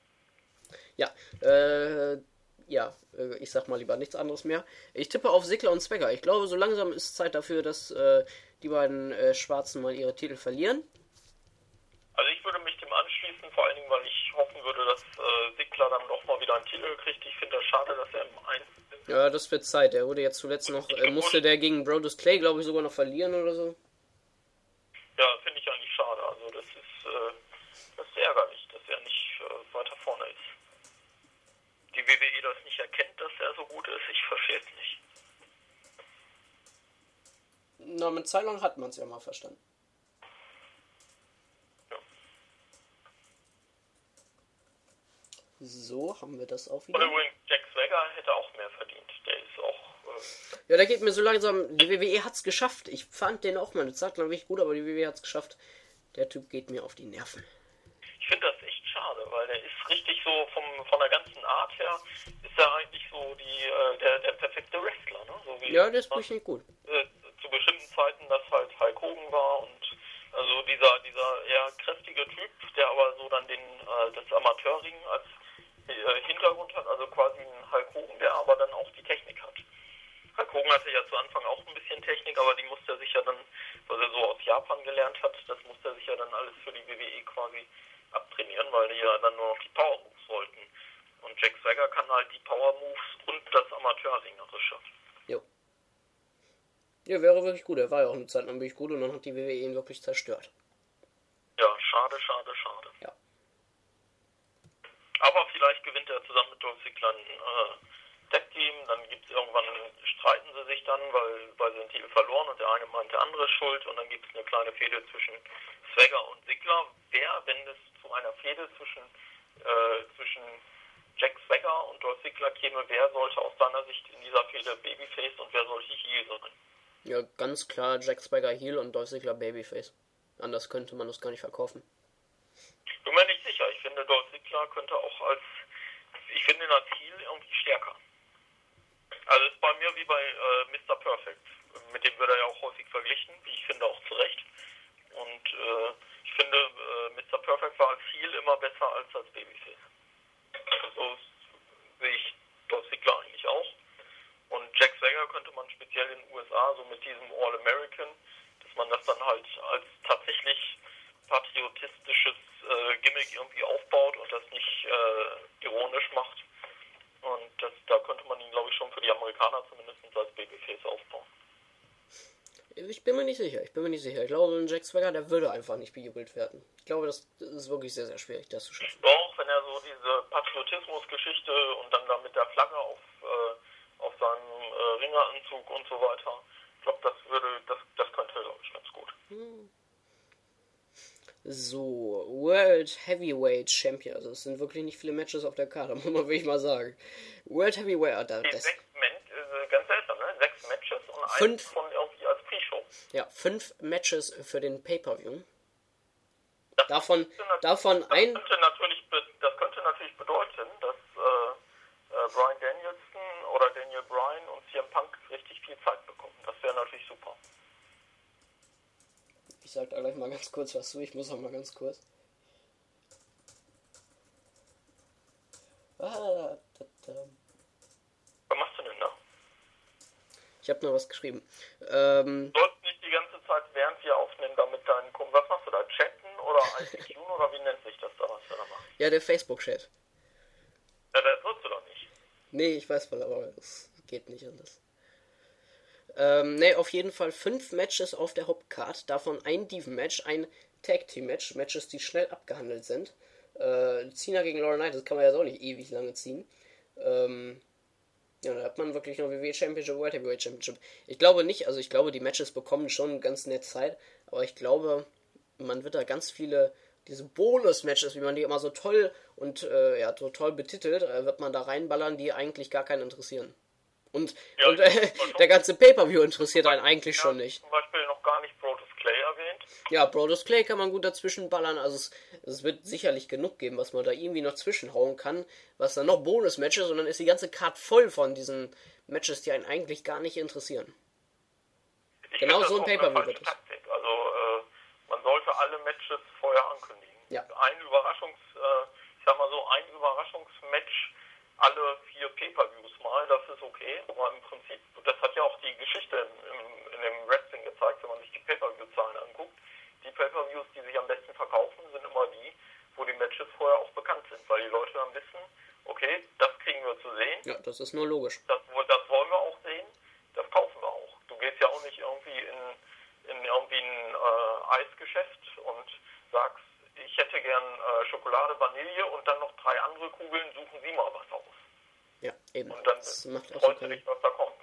Ja, ich sag mal lieber nichts anderes mehr. Ich tippe auf Ziggler und Swagger. Ich glaube, so langsam ist Zeit dafür, dass die beiden Schwarzen mal ihre Titel verlieren. Also ich würde mich dem anschließen, vor allen Dingen, weil ich hoffen würde, dass Ziggler dann doch mal wieder einen Titel kriegt. Ich finde das schade, dass er im 1 ist. Ja, das wird Zeit. Er wurde jetzt zuletzt noch, musste der gegen Brodus Clay, glaube ich, sogar noch verlieren oder so. Ja, finde ich eigentlich schade. Also das ist ärgerlich, dass er nicht weiter vorne ist. Die WWE das nicht erkennt, dass er so gut ist, ich verstehe es nicht. Na, mit Zeit lang hat man es ja mal verstanden. Ja. So, haben wir das auch wieder. Und übrigens, Jack Swagger hätte auch mehr verdient. Der ist auch... Ja, der geht mir so langsam... Die WWE hat's geschafft. Ich fand den auch mal eine Zeit lang richtig gut, aber die WWE hat's geschafft. Der Typ geht mir auf die Nerven. Ich finde das echt schade, weil der ist richtig so von der ganzen Art her, ist er eigentlich so der perfekte Wrestler, ne? So wie ja, der ist richtig gut. Zu bestimmten Zeiten das halt Hulk Hogan war und also dieser eher kräftige Typ, der aber so dann das Amateurring als Hintergrund hat, also quasi ein Hulk Hogan, der aber dann auch die Technik hat. Hulk Hogan hatte ja zu Anfang auch ein bisschen Technik, aber die musste er sich ja dann, was er so aus Japan gelernt hat, das musste er sich ja dann alles für die WWE quasi abtrainieren, weil die ja dann nur noch die Power Moves wollten. Und Jack Swagger kann halt die Power Moves und das Amateurringerische. Jo. Ja, wäre wirklich gut. Er war ja auch eine Zeit lang wirklich gut und dann hat die WWE ihn wirklich zerstört. Ja, schade. Ja. Aber vielleicht gewinnt er zusammen mit Dolph Ziggler ein Tag-Team, dann streiten sie sich dann, weil sie den Titel verloren und der eine meint, der andere ist schuld und dann gibt es eine kleine Fehde zwischen Swagger und Ziggler. Wenn es zu einer Fehde zwischen Jack Swagger und Dolph Ziggler käme, wer sollte aus deiner Sicht in dieser Fehde Babyface und wer sollte Heel sein? Ja, ganz klar Jack Swagger Heel und Dolph Ziggler Babyface. Anders könnte man das gar nicht verkaufen. Bin mir nicht sicher. Ich finde, Dolph Ziggler könnte auch ich finde ihn als Heel irgendwie stärker. Also ist bei mir wie bei Mr. Perfect. Mit dem wird er ja auch häufig verglichen, wie ich finde auch zu Recht. Und ich finde, Mr. Perfect war als Heel immer besser als Babyface. So sehe ich Dolph Ziggler eigentlich auch. Und Jack Swagger könnte man speziell in den USA, so mit diesem All-American, dass man das dann halt als tatsächlich patriotistisches Gimmick irgendwie aufbaut und das nicht ironisch macht. Und da könnte man ihn, glaube ich, schon für die Amerikaner zumindest als Babyface aufbauen. Ich bin mir nicht sicher. Ich glaube, Jack Swagger, der würde einfach nicht bejubelt werden. Ich glaube, das ist wirklich sehr, sehr schwierig, das zu schaffen. Doch, wenn er so diese Patriotismus-Geschichte und dann da mit der Flagge auf seinem Ringeranzug und so weiter, ich glaube, das könnte, glaube ich, ganz gut. So, World Heavyweight Champion. Also es sind wirklich nicht viele Matches auf der Karte, muss man wirklich mal sagen. World Heavyweight, Ganz seltsam, ne? 6 Matches und 1 von irgendwie als Pre-Show. Ja, 5 Matches für den Pay-Per-View. Das Davon ein... Das könnte natürlich bedeuten, dass Bryan Danielson oder Daniel Bryan und CM Punk richtig viel Zeit bekommen. Das wäre natürlich super. Ich sag da gleich mal ganz kurz was zu. Ich muss auch mal ganz kurz. Was machst du denn da? Ich habe noch was geschrieben. Du sollst nicht die ganze Zeit, während wir aufnehmen, da mit deinen Kunden. Was machst du da? Chatten oder ICQ oder wie nennt sich das da, was du da machst? Ja, der Facebook-Chat. Ja, das sollst du doch nicht. Nee, ich weiß wohl, aber es geht nicht anders. Auf jeden Fall 5 Matches auf der Hauptcard, davon ein Diven-Match, ein Tag-Team-Match, Matches, die schnell abgehandelt sind. Cena gegen Lauren Knight, das kann man ja auch nicht ewig lange ziehen. Ja, da hat man wirklich noch WWE Championship, World Heavyweight Championship. Ich glaube nicht, also ich glaube, die Matches bekommen schon ganz nett Zeit, aber ich glaube, man wird da ganz viele, diese Bonus-Matches, wie man die immer so toll und so toll betitelt, wird man da reinballern, die eigentlich gar keinen interessieren. Und der ganze Pay-Per-View interessiert einen eigentlich schon nicht. Zum Beispiel noch gar nicht Brodus Clay erwähnt. Ja, Brodus Clay kann man gut dazwischen ballern. Also es wird sicherlich genug geben, was man da irgendwie noch zwischenhauen kann. Was dann noch Bonus-Matches und dann ist die ganze Card voll von diesen Matches, die einen eigentlich gar nicht interessieren. Genau so ein Pay-Per-View wird es. Also man sollte alle Matches vorher ankündigen. Ja. Ein Überraschungsmatch alle 4 Pay-Per-Views mal, das ist okay, aber im Prinzip, das hat ja auch die Geschichte in dem Wrestling gezeigt, wenn man sich die Pay-Per-View-Zahlen anguckt. Die Pay-Per-Views, die sich am besten verkaufen, sind immer die, wo die Matches vorher auch bekannt sind, weil die Leute dann wissen, okay, das kriegen wir zu sehen. Ja, das ist nur logisch. Das wollen wir auch sehen, das kaufen wir auch. Du gehst ja auch nicht irgendwie in irgendwie ein Eisgeschäft und sagst, ich hätte gern Schokolade, Vanille und dann noch 3 andere Kugeln, suchen Sie mal was aus. Ja, eben. Und dann freust du dich, was da kommt.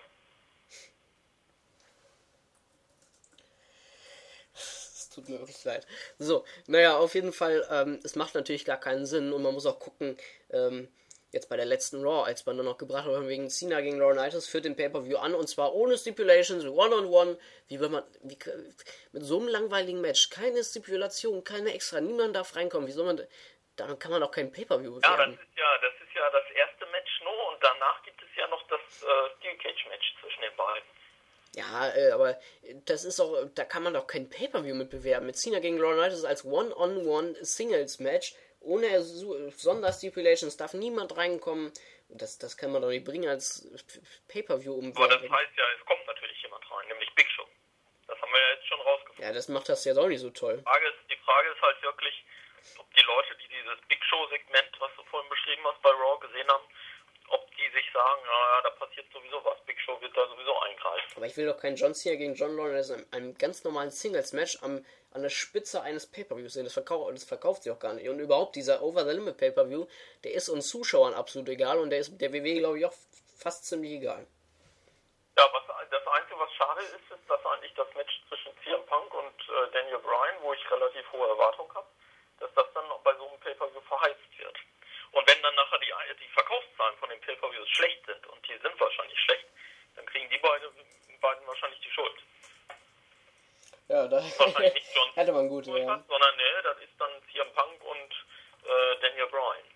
Es tut mir wirklich leid. So, auf jeden Fall, es macht natürlich gar keinen Sinn und man muss auch gucken, jetzt bei der letzten Raw, als man dann noch gebracht hat, wegen Cena gegen Laurinaitis, führt den Pay-Per-View an und zwar ohne Stipulations, One-on-One, mit so einem langweiligen Match, keine Stipulation, keine extra, niemand darf reinkommen, dann kann man auch kein Pay-Per-View bewerten. Das ist ja das erste Match nur und danach gibt es ja noch das Steel Cage Match zwischen den beiden. Ja, aber das ist auch, da kann man doch kein Pay-Per-View mit bewerben. Mit Cena gegen Laurinaitis als One-on-One Singles Match ohne Sonderstipulations darf niemand reinkommen. Das kann man doch nicht bringen als Pay-Per-View umwerten. Aber das heißt ja, es kommt natürlich jemand rein, nämlich Big Show. Das haben wir ja jetzt schon rausgefunden. Ja, das macht das ja auch nicht so toll. Die Frage ist halt wirklich, ob die Leute, die dieses Big Show-Segment, was du vorhin beschrieben hast, bei Raw gesehen haben, ob die sich sagen, naja, da passiert sowieso was. Big Show wird da sowieso eingreifen. Aber ich will doch keinen John Cena gegen John Laurinaitis in einem ganz normalen Singles-Match an der Spitze eines Pay-Per-Views sehen. Das verkauft sich auch gar nicht. Und überhaupt dieser Over-the-Limit Pay-Per-View, der ist uns Zuschauern absolut egal und der ist der WWE, glaube ich, auch fast ziemlich egal. Ja, das Einzige, was schade ist, ist, dass eigentlich das Match zwischen CM Punk und Daniel Bryan, wo ich relativ hohe Erwartungen habe, dass das dann bei so einem Pay-Per-View verheizt wird. Und wenn dann nachher die Verkaufszahlen von den Pay-Per-Views schlecht sind, und die sind wahrscheinlich schlecht, dann kriegen die beiden wahrscheinlich die Schuld. Ja, da hätte man gut, ja. Sondern das ist dann CM Punk und Daniel Bryan.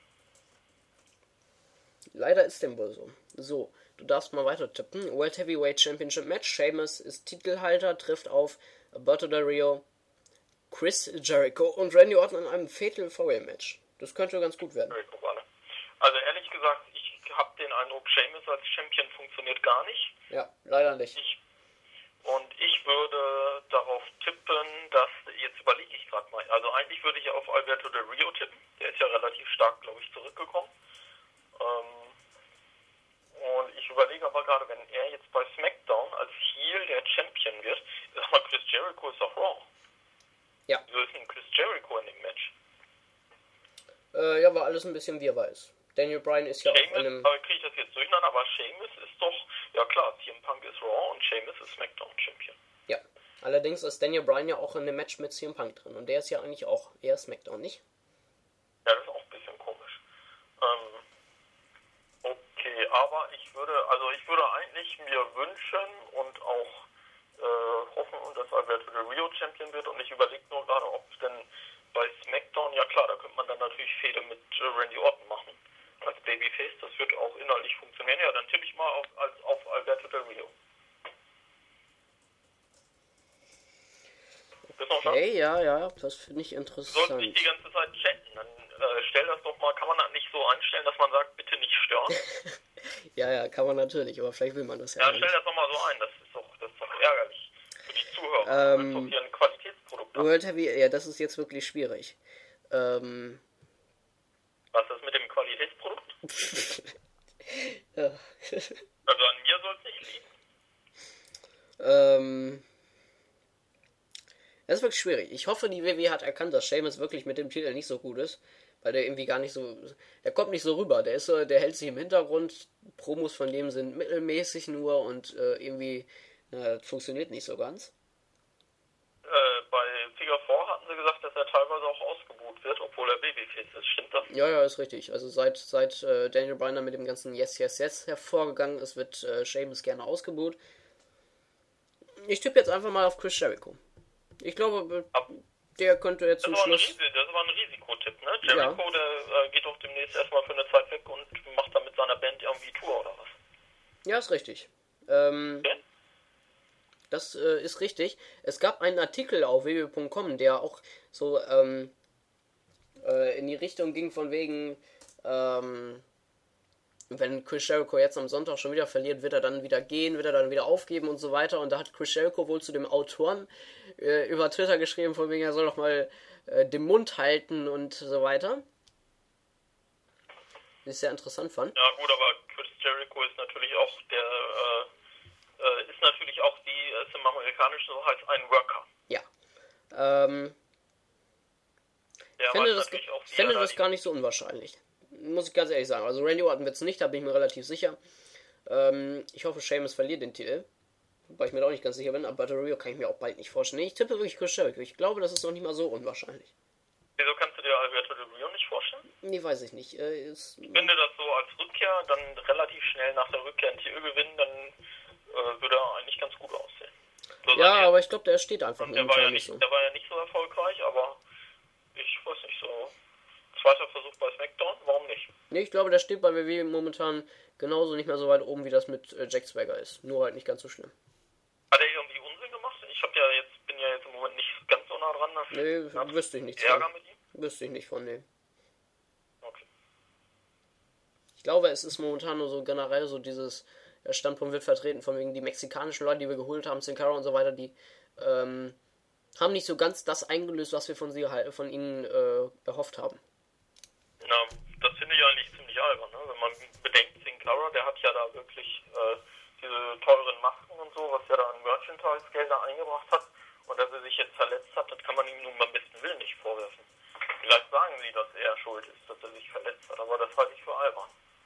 Leider ist dem wohl so. So, du darfst mal weiter tippen. World Heavyweight Championship Match. Sheamus ist Titelhalter, trifft auf Alberto Del Rio, Chris Jericho und Randy Orton in einem Fatal 4-Way-Match. Das könnte ganz gut werden. Also ehrlich gesagt, ich habe den Eindruck, Sheamus als Champion funktioniert gar nicht. Ja, leider nicht. Und ich würde darauf tippen, dass, jetzt überlege ich gerade mal, also eigentlich würde ich auf Alberto Del Rio tippen, der ist ja relativ stark, glaube ich, zurückgekommen. Und ich überlege aber gerade, wenn er jetzt bei SmackDown als Heel der Champion wird, sag mal, Chris Jericho ist doch Raw. Ja. Wieso ist denn Chris Jericho in dem Match? Ja, war alles ein bisschen wie er weiß. Daniel Bryan ist ja Sheamus, auch in einem... aber kriege ich das jetzt durcheinander, aber Sheamus ist doch, ja klar, CM Punk ist Raw und Sheamus ist SmackDown Champion. Ja. Allerdings ist Daniel Bryan ja auch in einem Match mit CM Punk drin. Und der ist ja eigentlich auch eher SmackDown, nicht? Ja, das ist auch ein bisschen komisch. Okay, aber ich würde eigentlich mir wünschen und auch hoffen, dass Alberto Del Rio Champion wird. Und ich überlege nur gerade, ob denn bei SmackDown, ja klar, da könnte man dann natürlich Fehde mit Randy Orton machen als Babyface. Das wird auch inhaltlich funktionieren. Ja, dann tippe ich mal auf Alberto Del Rio. Okay, ja, das finde ich Du sollst interessant. nicht die ganze Zeit chatten, dann stell das doch mal, kann man das nicht so einstellen, dass man sagt, bitte nicht stören? Ja, kann man natürlich, aber vielleicht will man das ja Ja, nicht. stell das doch mal so ein, das ist doch ärgerlich für die Zuhörer. Du willst doch hier ein Qualitätsprodukt haben. World Heavy, ja, das ist jetzt wirklich schwierig. Was ist mit dem Qualitätsprodukt? Ja. Also an mir soll es nicht liegen. Das ist wirklich schwierig. Ich hoffe, die WWE hat erkannt, dass Sheamus wirklich mit dem Titel nicht so gut ist. Weil der irgendwie gar nicht so... Der kommt nicht so rüber. Der hält sich im Hintergrund. Promos von dem sind mittelmäßig nur und irgendwie... das funktioniert nicht so ganz. Bei Figure 4 hatten sie gesagt, dass er teilweise auch ausgebuht wird, obwohl er Babyface ist. Stimmt das? Ja, ist richtig. Also seit Daniel Bryan mit dem ganzen Yes hervorgegangen ist, wird Sheamus gerne ausgebuht. Ich tippe jetzt einfach mal auf Chris Jericho. Ich glaube, der könnte jetzt zum Schluss... Das war ein Risikotipp, ne? Jericho, der geht doch demnächst erstmal für eine Zeit weg und macht dann mit seiner Band irgendwie Tour oder was? Ja, ist richtig. Okay. Das ist richtig. Es gab einen Artikel auf www.com, der auch so in die Richtung ging von wegen, wenn Chris Jericho jetzt am Sonntag schon wieder verliert, wird er dann wieder gehen, wird er dann wieder aufgeben und so weiter. Und da hat Chris Jericho wohl zu dem Autoren über Twitter geschrieben, von wegen, er soll doch mal den Mund halten und so weiter. Was ich sehr interessant fand. Ja gut, aber Chris Jericho ist natürlich auch wie es im Amerikanischen so heißt, ein Worker. Ja. Ich finde das gar nicht so unwahrscheinlich. Muss ich ganz ehrlich sagen. Also Randy Orton wird es nicht, da bin ich mir relativ sicher. Ich hoffe, Sheamus verliert den Titel. Wobei ich mir auch nicht ganz sicher bin, aber Del Rio kann ich mir auch bald nicht vorstellen. Nee, ich tippe wirklich Chris Jericho. Ich glaube, das ist noch nicht mal so unwahrscheinlich. Wieso kannst du dir Alberto Del Rio nicht vorstellen? Nee, weiß ich nicht. Ich finde das so als Rückkehr, dann relativ schnell nach der Rückkehr ein Titel gewinnen, dann würde er eigentlich ganz gut aussehen. So ja, aber ich glaube, der steht einfach der war ja nicht so erfolgreich, aber ich weiß nicht, so zweiter Versuch bei SmackDown, warum nicht? Nee, ich glaube, der steht bei WWE momentan genauso nicht mehr so weit oben, wie das mit Jack Swagger ist. Nur halt nicht ganz so schlimm. Hat er irgendwie Unsinn gemacht? Bin ja jetzt im Moment nicht ganz so nah dran. Nee, wüsste ich nicht. Ärger mit ihm? Wüsste ich nicht von dem. Okay. Ich glaube, es ist momentan nur so generell so dieses Standpunkt wird vertreten, von wegen die mexikanischen Leute, die wir geholt haben, Sin Cara und so weiter, die haben nicht so ganz das eingelöst, was wir von ihnen erhofft haben. Na, das finde ich eigentlich ziemlich albern, ne? Wenn man bedenkt, Sin Cara, der hat ja da wirklich diese teuren Masken und so, was er da an Merchandise-Gelder eingebracht hat, und dass er sich jetzt verletzt hat, das kann man ihm nun beim besten Willen nicht vorwerfen. Vielleicht sagen sie, dass er schuld ist, dass er sich verletzt hat, aber das halte ich für albern.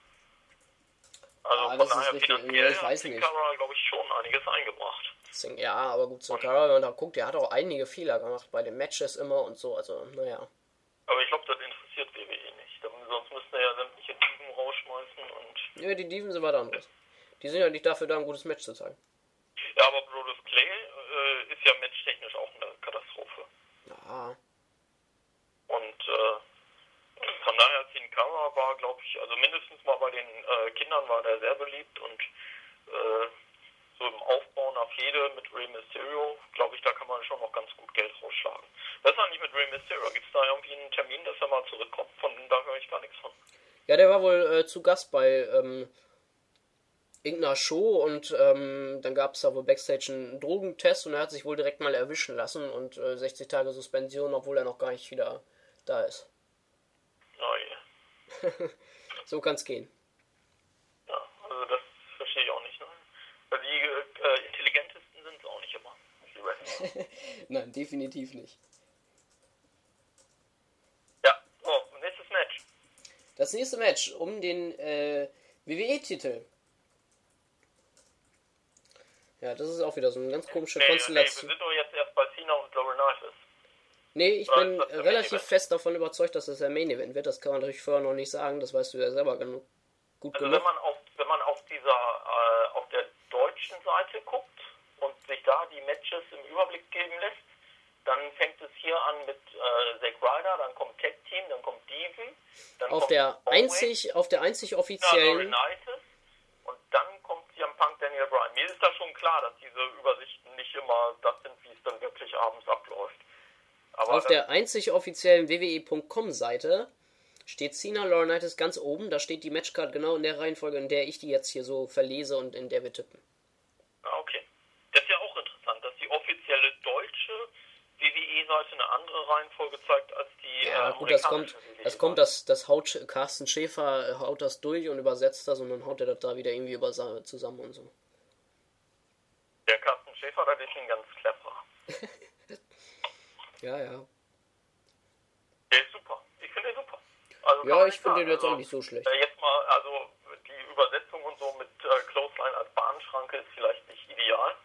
Also von daher finanziell hat Sin Cara, glaube ich, schon einiges eingebracht. Ja, aber gut, Sin Cara, wenn man da guckt, der hat auch einige Fehler gemacht bei den Matches immer und so, also, naja. Aber ich glaube, das interessiert WWE nicht. Sonst müsste er ja sämtliche Diven rausschmeißen und... Ja, die Diven sind was anderes. Die sind ja nicht dafür da, ein gutes Match zu zeigen. Ja, aber Brodus Clay ist ja matchtechnisch auch eine Katastrophe. Ja. Und von daher, Sin Cara war, glaube ich, also mindestens mal bei den Kindern war der sehr beliebt und so im Aufbau nach Fehde mit Rey Mysterio, glaube ich, da kann man schon noch ganz gut Geld rausschlagen. Was ist eigentlich mit Rey Mysterio? Gibt es da irgendwie einen Termin, dass er mal zurückkommt? Da höre ich gar nichts von. Ja, der war wohl zu Gast bei irgendeiner Show und dann gab es da wohl Backstage einen Drogentest und er hat sich wohl direkt mal erwischen lassen und 60 Tage Suspension, obwohl er noch gar nicht wieder da ist. Oh je. So kann's gehen. Ja, also das verstehe ich auch nicht. Ne? Weil die intelligentesten sind es auch nicht immer. Die Wrestler. Nein, definitiv nicht. Ja, so, nächstes Match. Das nächste Match um den WWE-Titel. Ja, das ist auch wieder so eine ganz komische Konstellation. Wir sind doch jetzt erst bei Cena und Laurinaitis. Nee, ich bin relativ fest davon überzeugt, dass das der Main Event wird. Das kann man natürlich vorher noch nicht sagen, das weißt du ja selber gut also genug. Wenn man auf der deutschen Seite guckt und sich da die Matches im Überblick geben lässt, dann fängt es hier an mit Zack Ryder, dann kommt Tag Team, dann kommt Diven, dann auf kommt der einzig offiziellen Laurinaitis und dann kommt CM Punk, Daniel Bryan. Mir ist da schon klar, dass diese Übersichten nicht immer das sind, wie es dann wirklich abends abläuft. Aber auf der einzig offiziellen WWE.com Seite steht Cena Laurinaitis ganz oben. Da steht die Matchcard genau in der Reihenfolge, in der ich die jetzt hier so verlese und in der wir tippen. Ah, okay. Das ist ja auch interessant, dass die offizielle deutsche WWE-Seite eine andere Reihenfolge zeigt als die Ja, gut, das kommt, das haut Carsten Schäfer, haut das durch und übersetzt das und dann haut er das da wieder irgendwie zusammen und so. Der Carsten Schäfer, das ist ein ganz cleverer. Ja. Der ist super. Ich finde den super. Also ja, ich finde den jetzt auch nicht so schlecht. Jetzt mal, also die Übersetzung und so mit Clothesline als Bahnschranke ist vielleicht nicht ideal.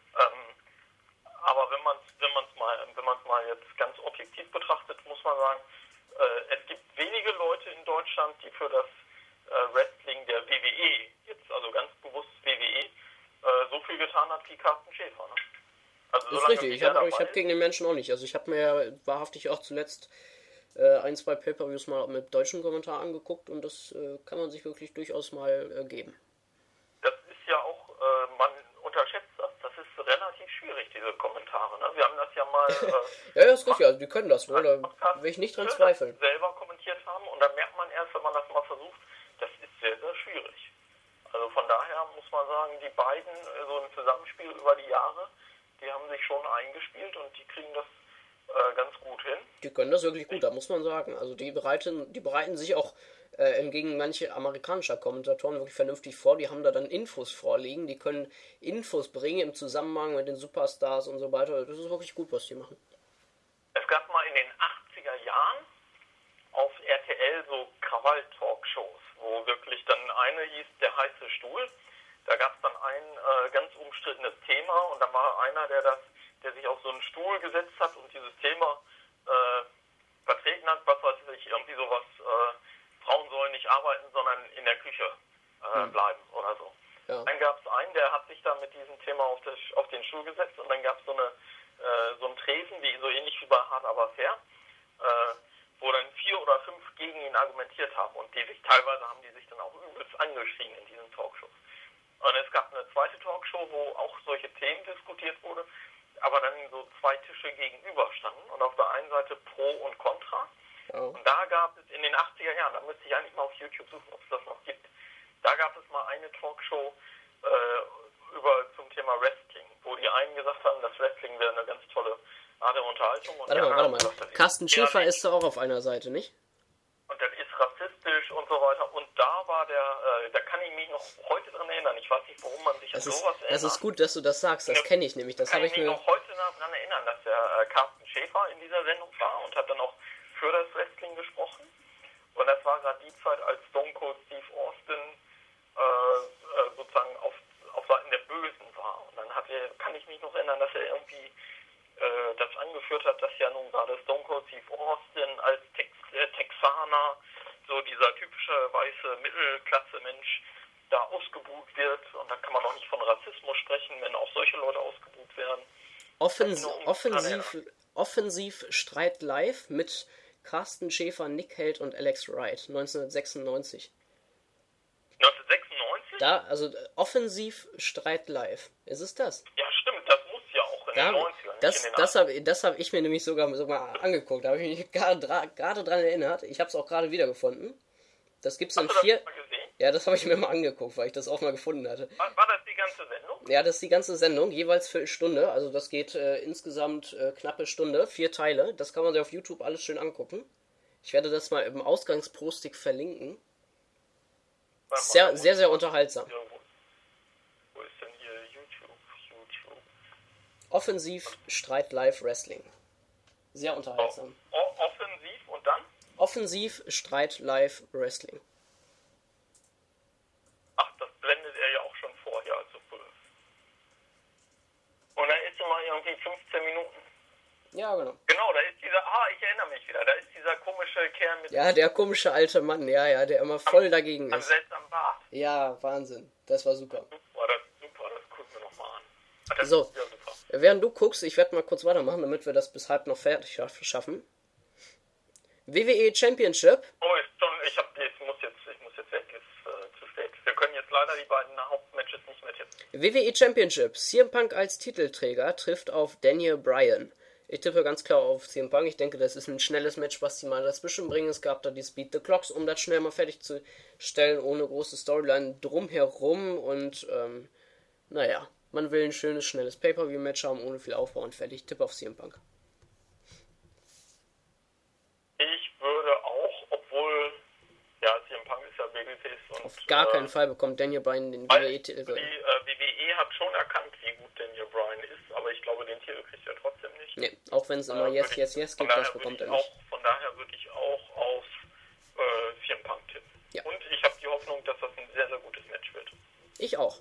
Aber wenn man es mal jetzt ganz objektiv betrachtet, muss man sagen, es gibt wenige Leute in Deutschland, die für das Wrestling der WWE, jetzt also ganz bewusst WWE, so viel getan hat wie Carsten Schäfer. Ne? Also das ist richtig, ich hab gegen den Menschen auch nicht. Also ich habe mir wahrhaftig auch zuletzt 1-2 Pay-Per-Views mal mit deutschem Kommentar angeguckt und das kann man sich wirklich durchaus mal geben. Das ist ja auch, man unterschätzt das. Das ist relativ schwierig, diese Kommentare. Ne? Wir haben das ja mal... ja, das ist richtig, also die können das wohl, da will ich nicht dran zweifeln. Selber kommentiert haben und dann merkt man erst, wenn man das mal versucht, das ist sehr, sehr schwierig. Also von daher muss man sagen, die beiden, so ein Zusammenspiel über die Jahre, die haben sich schon eingespielt und die kriegen das ganz gut hin. Die können das wirklich gut, da muss man sagen. Also die bereiten sich auch entgegen manche amerikanischer Kommentatoren wirklich vernünftig vor. Die haben da dann Infos vorliegen, die können Infos bringen im Zusammenhang mit den Superstars und so weiter. Das ist wirklich gut, was die machen. Es gab mal in den 80er Jahren auf RTL so Krawall-Talkshows, wo wirklich dann eine hieß Der heiße Stuhl. Da gab es dann ein ganz umstrittenes Thema und da war einer, der sich auf so einen Stuhl gesetzt hat und dieses Thema vertreten hat, was weiß ich, irgendwie sowas, Frauen sollen nicht arbeiten, sondern in der Küche bleiben oder so. Ja. Dann gab es einen, der hat sich da mit diesem Thema auf den Stuhl gesetzt und dann gab es so einen Tresen, wie so ähnlich wie bei Hard Aber Fair, wo dann 4 oder 5 gegen ihn argumentiert haben und teilweise haben die sich dann auch übelst angeschrien in diesen Talkshows. Und es gab eine zweite Talkshow, wo auch solche Themen diskutiert wurde, aber dann so 2 Tische gegenüber standen und auf der einen Seite Pro und Contra. Oh. Und da gab es in den 80er Jahren, da müsste ich eigentlich mal auf YouTube suchen, ob es das noch gibt, da gab es mal eine Talkshow zum Thema Wrestling, wo die einen gesagt haben, das Wrestling wäre eine ganz tolle Art der Unterhaltung. Und warte mal. Carsten Schäfer ist da auch auf einer Seite, nicht? Und das ist rassistisch und so weiter. Und da war da kann ich mich noch heute dran erinnern. Ich weiß nicht, warum man sich an sowas erinnert. Das ist gut, dass du das sagst. Das kenne ich nämlich. Das habe ich mir noch heute daran erinnern, dass der Carsten Schäfer in dieser Sendung war und hat dann auch für das Wrestling gesprochen. Und das war gerade die Zeit, als Stone Cold Steve Austin sozusagen auf Seiten der Bösen war. Und dann kann ich mich noch erinnern, dass er irgendwie das angeführt hat, dass ja nun gerade Stone Cold Steve Austin als Texaner, so dieser typische weiße Mittelklasse-Mensch, da ausgebuht wird. Und da kann man auch nicht von Rassismus sprechen, wenn auch solche Leute ausgebuht werden. Offensiv Streit live mit Carsten Schäfer, Nick Held und Alex Wright, 1996. 1996? Da, also Offensiv Streit live. Ist es das? Ja, stimmt, das muss ja auch in den 90ern. Das hab ich mir nämlich sogar angeguckt. Da habe ich mich gerade dran erinnert. Ich habe es auch gerade wiedergefunden. Das gibt's in 4. Hast du das mal gesehen? Ja, das habe ich mir mal angeguckt, weil ich das auch mal gefunden hatte. War das die ganze Sendung? Ja, das ist die ganze Sendung, jeweils für eine Stunde. Also das geht insgesamt knappe Stunde, 4 Teile. Das kann man sich auf YouTube alles schön angucken. Ich werde das mal im Ausgangspostig verlinken. Sehr, sehr, sehr unterhaltsam. Ja, wo ist denn hier YouTube? Offensiv Streit Live Wrestling. Sehr unterhaltsam. Offensiv und dann? Offensiv Streit Live Wrestling. Ach, das blendet er ja auch schon vorher. Also. Und da ist immer irgendwie 15 Minuten. Ja, genau. Genau, da ist ich erinnere mich wieder, da ist dieser komische Kerl mit... Ja, der komische alte Mann, ja, der immer voll dagegen ist. Am seltsamen Bart. Ja, Wahnsinn. Das war super. Super, das gucken wir nochmal an. Das So, ist ja super. während du guckst, ich werde mal kurz weitermachen, damit wir das bis halb noch fertig schaffen. WWE Championship. Oh, ist schon, ich muss jetzt weg, ist zu spät. Wir können jetzt leider die beiden Hauptmatches nicht mehr tippen. WWE Championship. CM Punk als Titelträger trifft auf Daniel Bryan. Ich tippe ganz klar auf CM Punk. Ich denke, das ist ein schnelles Match, was die mal dazwischen bringen. Es gab da die Speed the Clocks, um das schnell mal fertig zu stellen, ohne große Storyline drumherum. Und, naja, man will ein schönes, schnelles Pay-Per-View-Match haben, ohne viel Aufbau und fertig. Tipp auf CM Punk. Ich würde auch, obwohl, ja, CM Punk ist ja Babyface und... Auf gar keinen Fall bekommt Daniel Bryan den WWE-Titel. Die WWE hat schon erkannt, wie gut Daniel Bryan ist, aber ich glaube, den Titel kriegt er trotzdem nicht. Nee, auch wenn es immer Yes gibt, das bekommt er nicht. Von daher würde ich auch auf CM Punk tippen. Ja. Und ich habe die Hoffnung, dass das ein sehr, sehr gutes Match wird. Ich auch.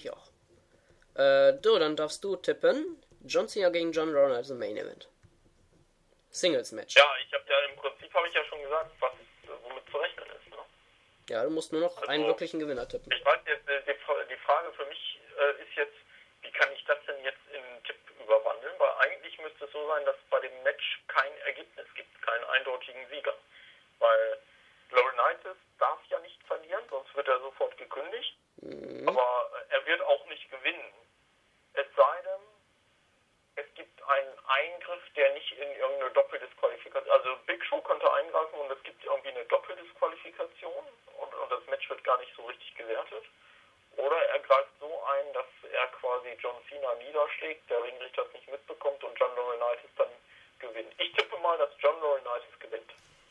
Dann darfst du tippen. John Cena gegen John Rowan als Main Event. Singles Match. Ja, im Prinzip habe ich ja schon gesagt, womit zu rechnen ist. Ne? Ja, du musst nur noch einen wirklichen Gewinner tippen. Ich weiß jetzt, die Frage für mich ist jetzt, wie kann ich das denn jetzt in einen Tipp überwandeln? Weil eigentlich müsste es so sein, dass es bei dem Match kein Ergebnis gibt, keinen eindeutigen Sieger. Weil Laurinaitis darf ja nicht verlieren, sonst wird er sofort gekündigt. Aber er wird auch nicht gewinnen. Es sei denn, es gibt einen Eingriff, der nicht in irgendeine Doppeldisqualifikation... Also Big Show könnte eingreifen und es gibt irgendwie eine Doppeldisqualifikation und das Match wird gar nicht so richtig gewertet. Oder er greift so ein, dass er quasi John Cena niederschlägt, der Ringrichter das nicht mitbekommt und John Laurinaitis dann gewinnt. Ich tippe mal, dass John Laurinaitis gewinnt.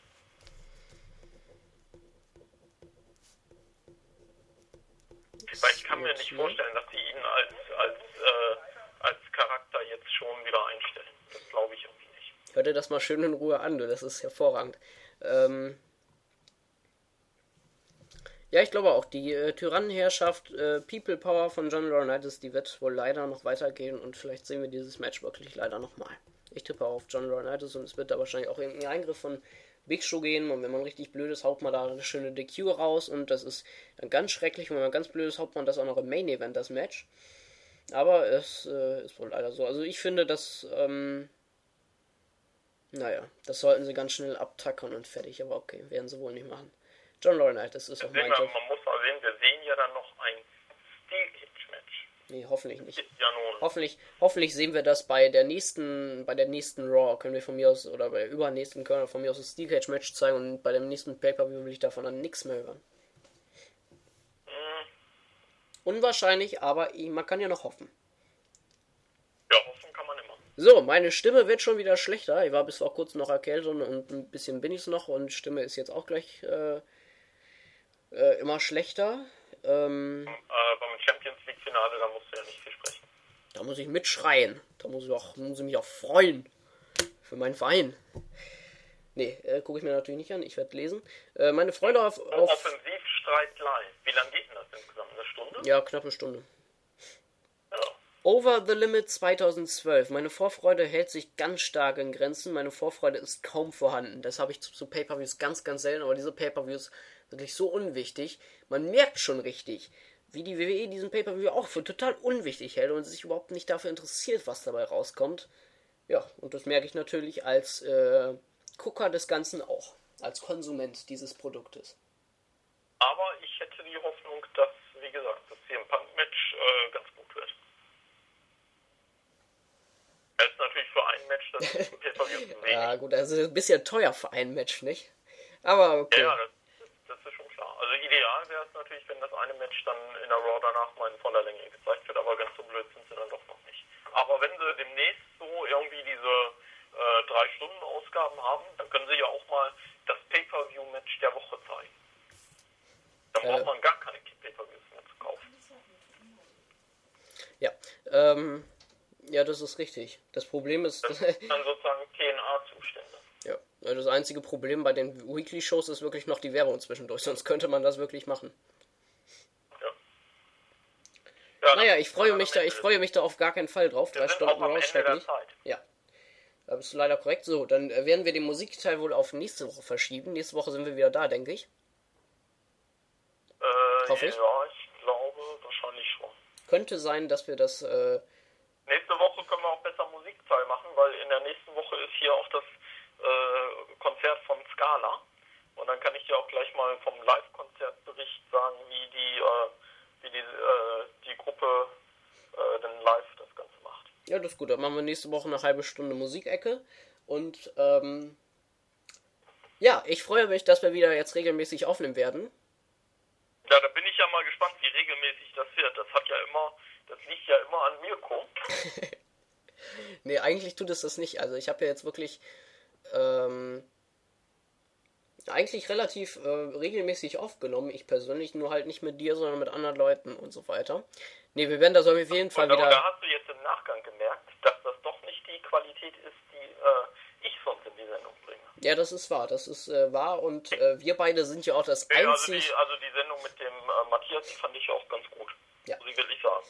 Weil ich kann mir nicht vorstellen, dass sie ihn als Charakter jetzt schon wieder einstellen. Das glaube ich irgendwie nicht. Hör dir das mal schön in Ruhe an, du. Das ist hervorragend. Ja, ich glaube auch, die Tyrannenherrschaft People Power von John Laurinaitis, die wird wohl leider noch weitergehen und vielleicht sehen wir dieses Match wirklich leider nochmal. Ich tippe auf John Laurinaitis und es wird da wahrscheinlich auch irgendein Eingriff von Big Show gehen und wenn man richtig blöd ist, haut man da eine schöne DQ raus und das ist dann ganz schrecklich und wenn man ganz blöd ist, haut man das auch noch im Main Event, das Match. Aber es ist wohl leider so. Also ich finde, dass das sollten sie ganz schnell abtackern und fertig, aber okay, werden sie wohl nicht machen. John Laurinaitis ist auch mein Tipp. Man muss mal sehen, wir sehen ja dann noch ein Steel Cage Match. Nee, hoffentlich nicht. Ja, nun. Hoffentlich sehen wir das bei der nächsten Raw, können wir von mir aus, oder bei der übernächsten können wir von mir aus das Steel Cage Match zeigen und bei dem nächsten Pay-Per-View will ich davon dann nichts mehr hören. Unwahrscheinlich, aber man kann ja noch hoffen. Ja, hoffen kann man immer. So, meine Stimme wird schon wieder schlechter. Ich war bis vor kurzem noch erkältet und ein bisschen bin ich es noch und Stimme ist jetzt auch gleich immer schlechter. Beim Champions League Finale, da musst du ja nicht viel sprechen. Da muss ich mitschreien. Da muss ich mich auch freuen. Für meinen Verein. Nee, gucke ich mir natürlich nicht an. Ich werde lesen. Meine Freunde auf Offensivstreit live. Wie lange geht denn das insgesamt? Eine Stunde? Ja, knappe Stunde. Ja. Over the Limit 2012. Meine Vorfreude hält sich ganz stark in Grenzen. Meine Vorfreude ist kaum vorhanden. Das habe ich zu Pay-Per-Views ganz, ganz selten. Aber diese Pay-Per-Views wirklich so unwichtig. Man merkt schon richtig, wie die WWE diesen Pay-Per-View auch für total unwichtig hält und sich überhaupt nicht dafür interessiert, was dabei rauskommt. Ja, und das merke ich natürlich als Gucker des Ganzen auch. Als Konsument dieses Produktes. Aber ich hätte die Hoffnung, dass, wie gesagt, das CM Punk-Match ganz gut wird. Es ist natürlich für ein Match das Pay-Per-View zu wenig. Ja gut, das ist ein bisschen teuer für ein Match, nicht? Aber okay. Ja, das ist schon klar. Also ideal wäre es natürlich, danach mal in voller Länge gezeigt wird, aber ganz so blöd sind sie dann doch noch nicht. Aber wenn sie demnächst so irgendwie diese 3-Stunden-Ausgaben haben, dann können sie ja auch mal das Pay-Per-View-Match der Woche zeigen. Dann braucht man gar keine Pay-Per-Views mehr zu kaufen. Ja, ja, das ist richtig. Das Problem ist... Das sind dann sozusagen TNA-Zustände. Ja, das einzige Problem bei den Weekly-Shows ist wirklich noch die Werbung zwischendurch, sonst könnte man das wirklich machen. Ja, naja, ich freue mich da auf gar keinen Fall drauf. 3 Stunden rausschrecklich. Ja, da bist du leider korrekt. So, dann werden wir den Musikteil wohl auf nächste Woche verschieben. Nächste Woche sind wir wieder da, denke ich. Hoffe ich. Ja, ich glaube wahrscheinlich schon. Könnte sein, dass wir das... Nächste Woche können wir auch besser Musikteil machen, weil in der nächsten Woche ist hier auch das Konzert von Scala. Und dann kann ich dir auch gleich mal vom Live-Konzertbericht sagen, wie die Gruppe dann live das Ganze macht. Ja, das ist gut. Dann machen wir nächste Woche eine halbe Stunde Musikecke. Und ja, ich freue mich, dass wir wieder jetzt regelmäßig aufnehmen werden. Ja, da bin ich ja mal gespannt, wie regelmäßig das wird. Das liegt ja immer an Mirko. Nee, eigentlich tut es das nicht. Also ich habe ja jetzt wirklich eigentlich relativ regelmäßig aufgenommen. Ich persönlich, nur halt nicht mit dir, sondern mit anderen Leuten und so weiter. Nee, wir werden das auf jeden Fall wieder... Da hast du jetzt im Nachgang gemerkt, dass das doch nicht die Qualität ist, die ich sonst in die Sendung bringe. Ja, das ist wahr. Das ist wahr und wir beide sind ja auch das einzige... Also die Sendung mit dem Matthias, die fand ich auch ganz gut. Ja. Muss ich wirklich sagen.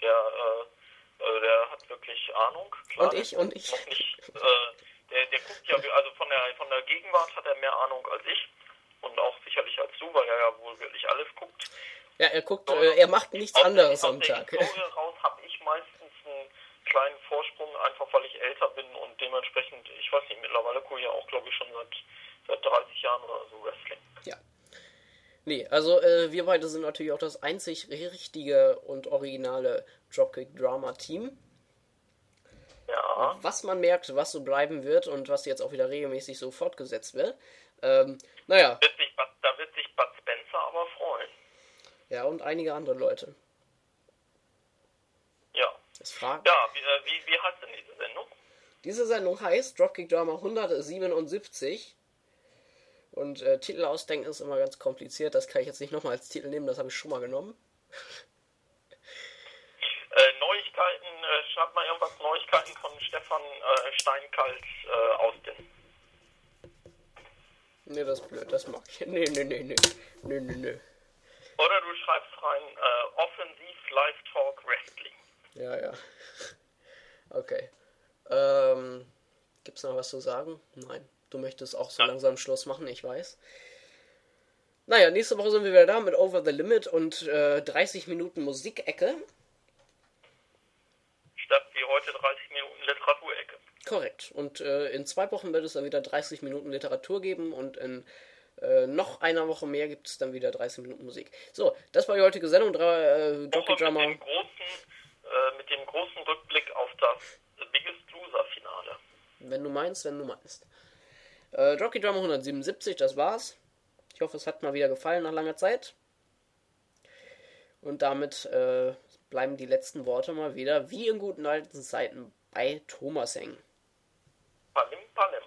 Der hat wirklich Ahnung. Klar, und ich. Noch nicht, der guckt ja, also von der Gegenwart hat er mehr Ahnung als ich. Und auch sicherlich als du, weil er ja wohl wirklich alles guckt. Ja, er guckt, er macht nichts anderes am Tag. Aus der Historie raus habe ich meistens einen kleinen Vorsprung, einfach weil ich älter bin und dementsprechend, ich weiß nicht, mittlerweile gucke ich ja auch, glaube ich, schon seit 30 Jahren oder so Wrestling. Ja. Nee, also wir beide sind natürlich auch das einzig richtige und originale Dropkick-Drama-Team. Ja. Was man merkt, was so bleiben wird und was jetzt auch wieder regelmäßig so fortgesetzt wird. Naja. Da wird sich Bud Spencer aber freuen. Ja, und einige andere Leute. Ja. Ja, wie heißt denn diese Sendung? Diese Sendung heißt Dropkick Drama 177. Und Titel ausdenken ist immer ganz kompliziert. Das kann ich jetzt nicht nochmal als Titel nehmen, das habe ich schon mal genommen. Neuigkeiten, schreibt mal irgendwas Neuigkeiten von Stefan Steinkalt Austin. Nee, das ist blöd, das mag ich. Nee. Oder du schreibst rein Offensiv Live Talk Wrestling. Ja. Okay. Gibt's noch was zu sagen? Nein. Du möchtest auch so langsam Schluss machen, ich weiß. Naja, nächste Woche sind wir wieder da mit Over the Limit und 30 Minuten Musikecke. Statt wie heute 30 Minuten Literaturecke. Korrekt. Und in 2 Wochen wird es dann wieder 30 Minuten Literatur geben und in noch einer Woche mehr gibt es dann wieder 30 Minuten Musik. So, das war die heutige Sendung. Dropkick Drama. Mit dem großen Rückblick auf das Biggest Loser-Finale. Wenn du meinst. Dropkick Drama 177, das war's. Ich hoffe, es hat mal wieder gefallen nach langer Zeit. Und damit bleiben die letzten Worte mal wieder, wie in guten alten Zeiten, bei Thomas hängen. Palim, palim.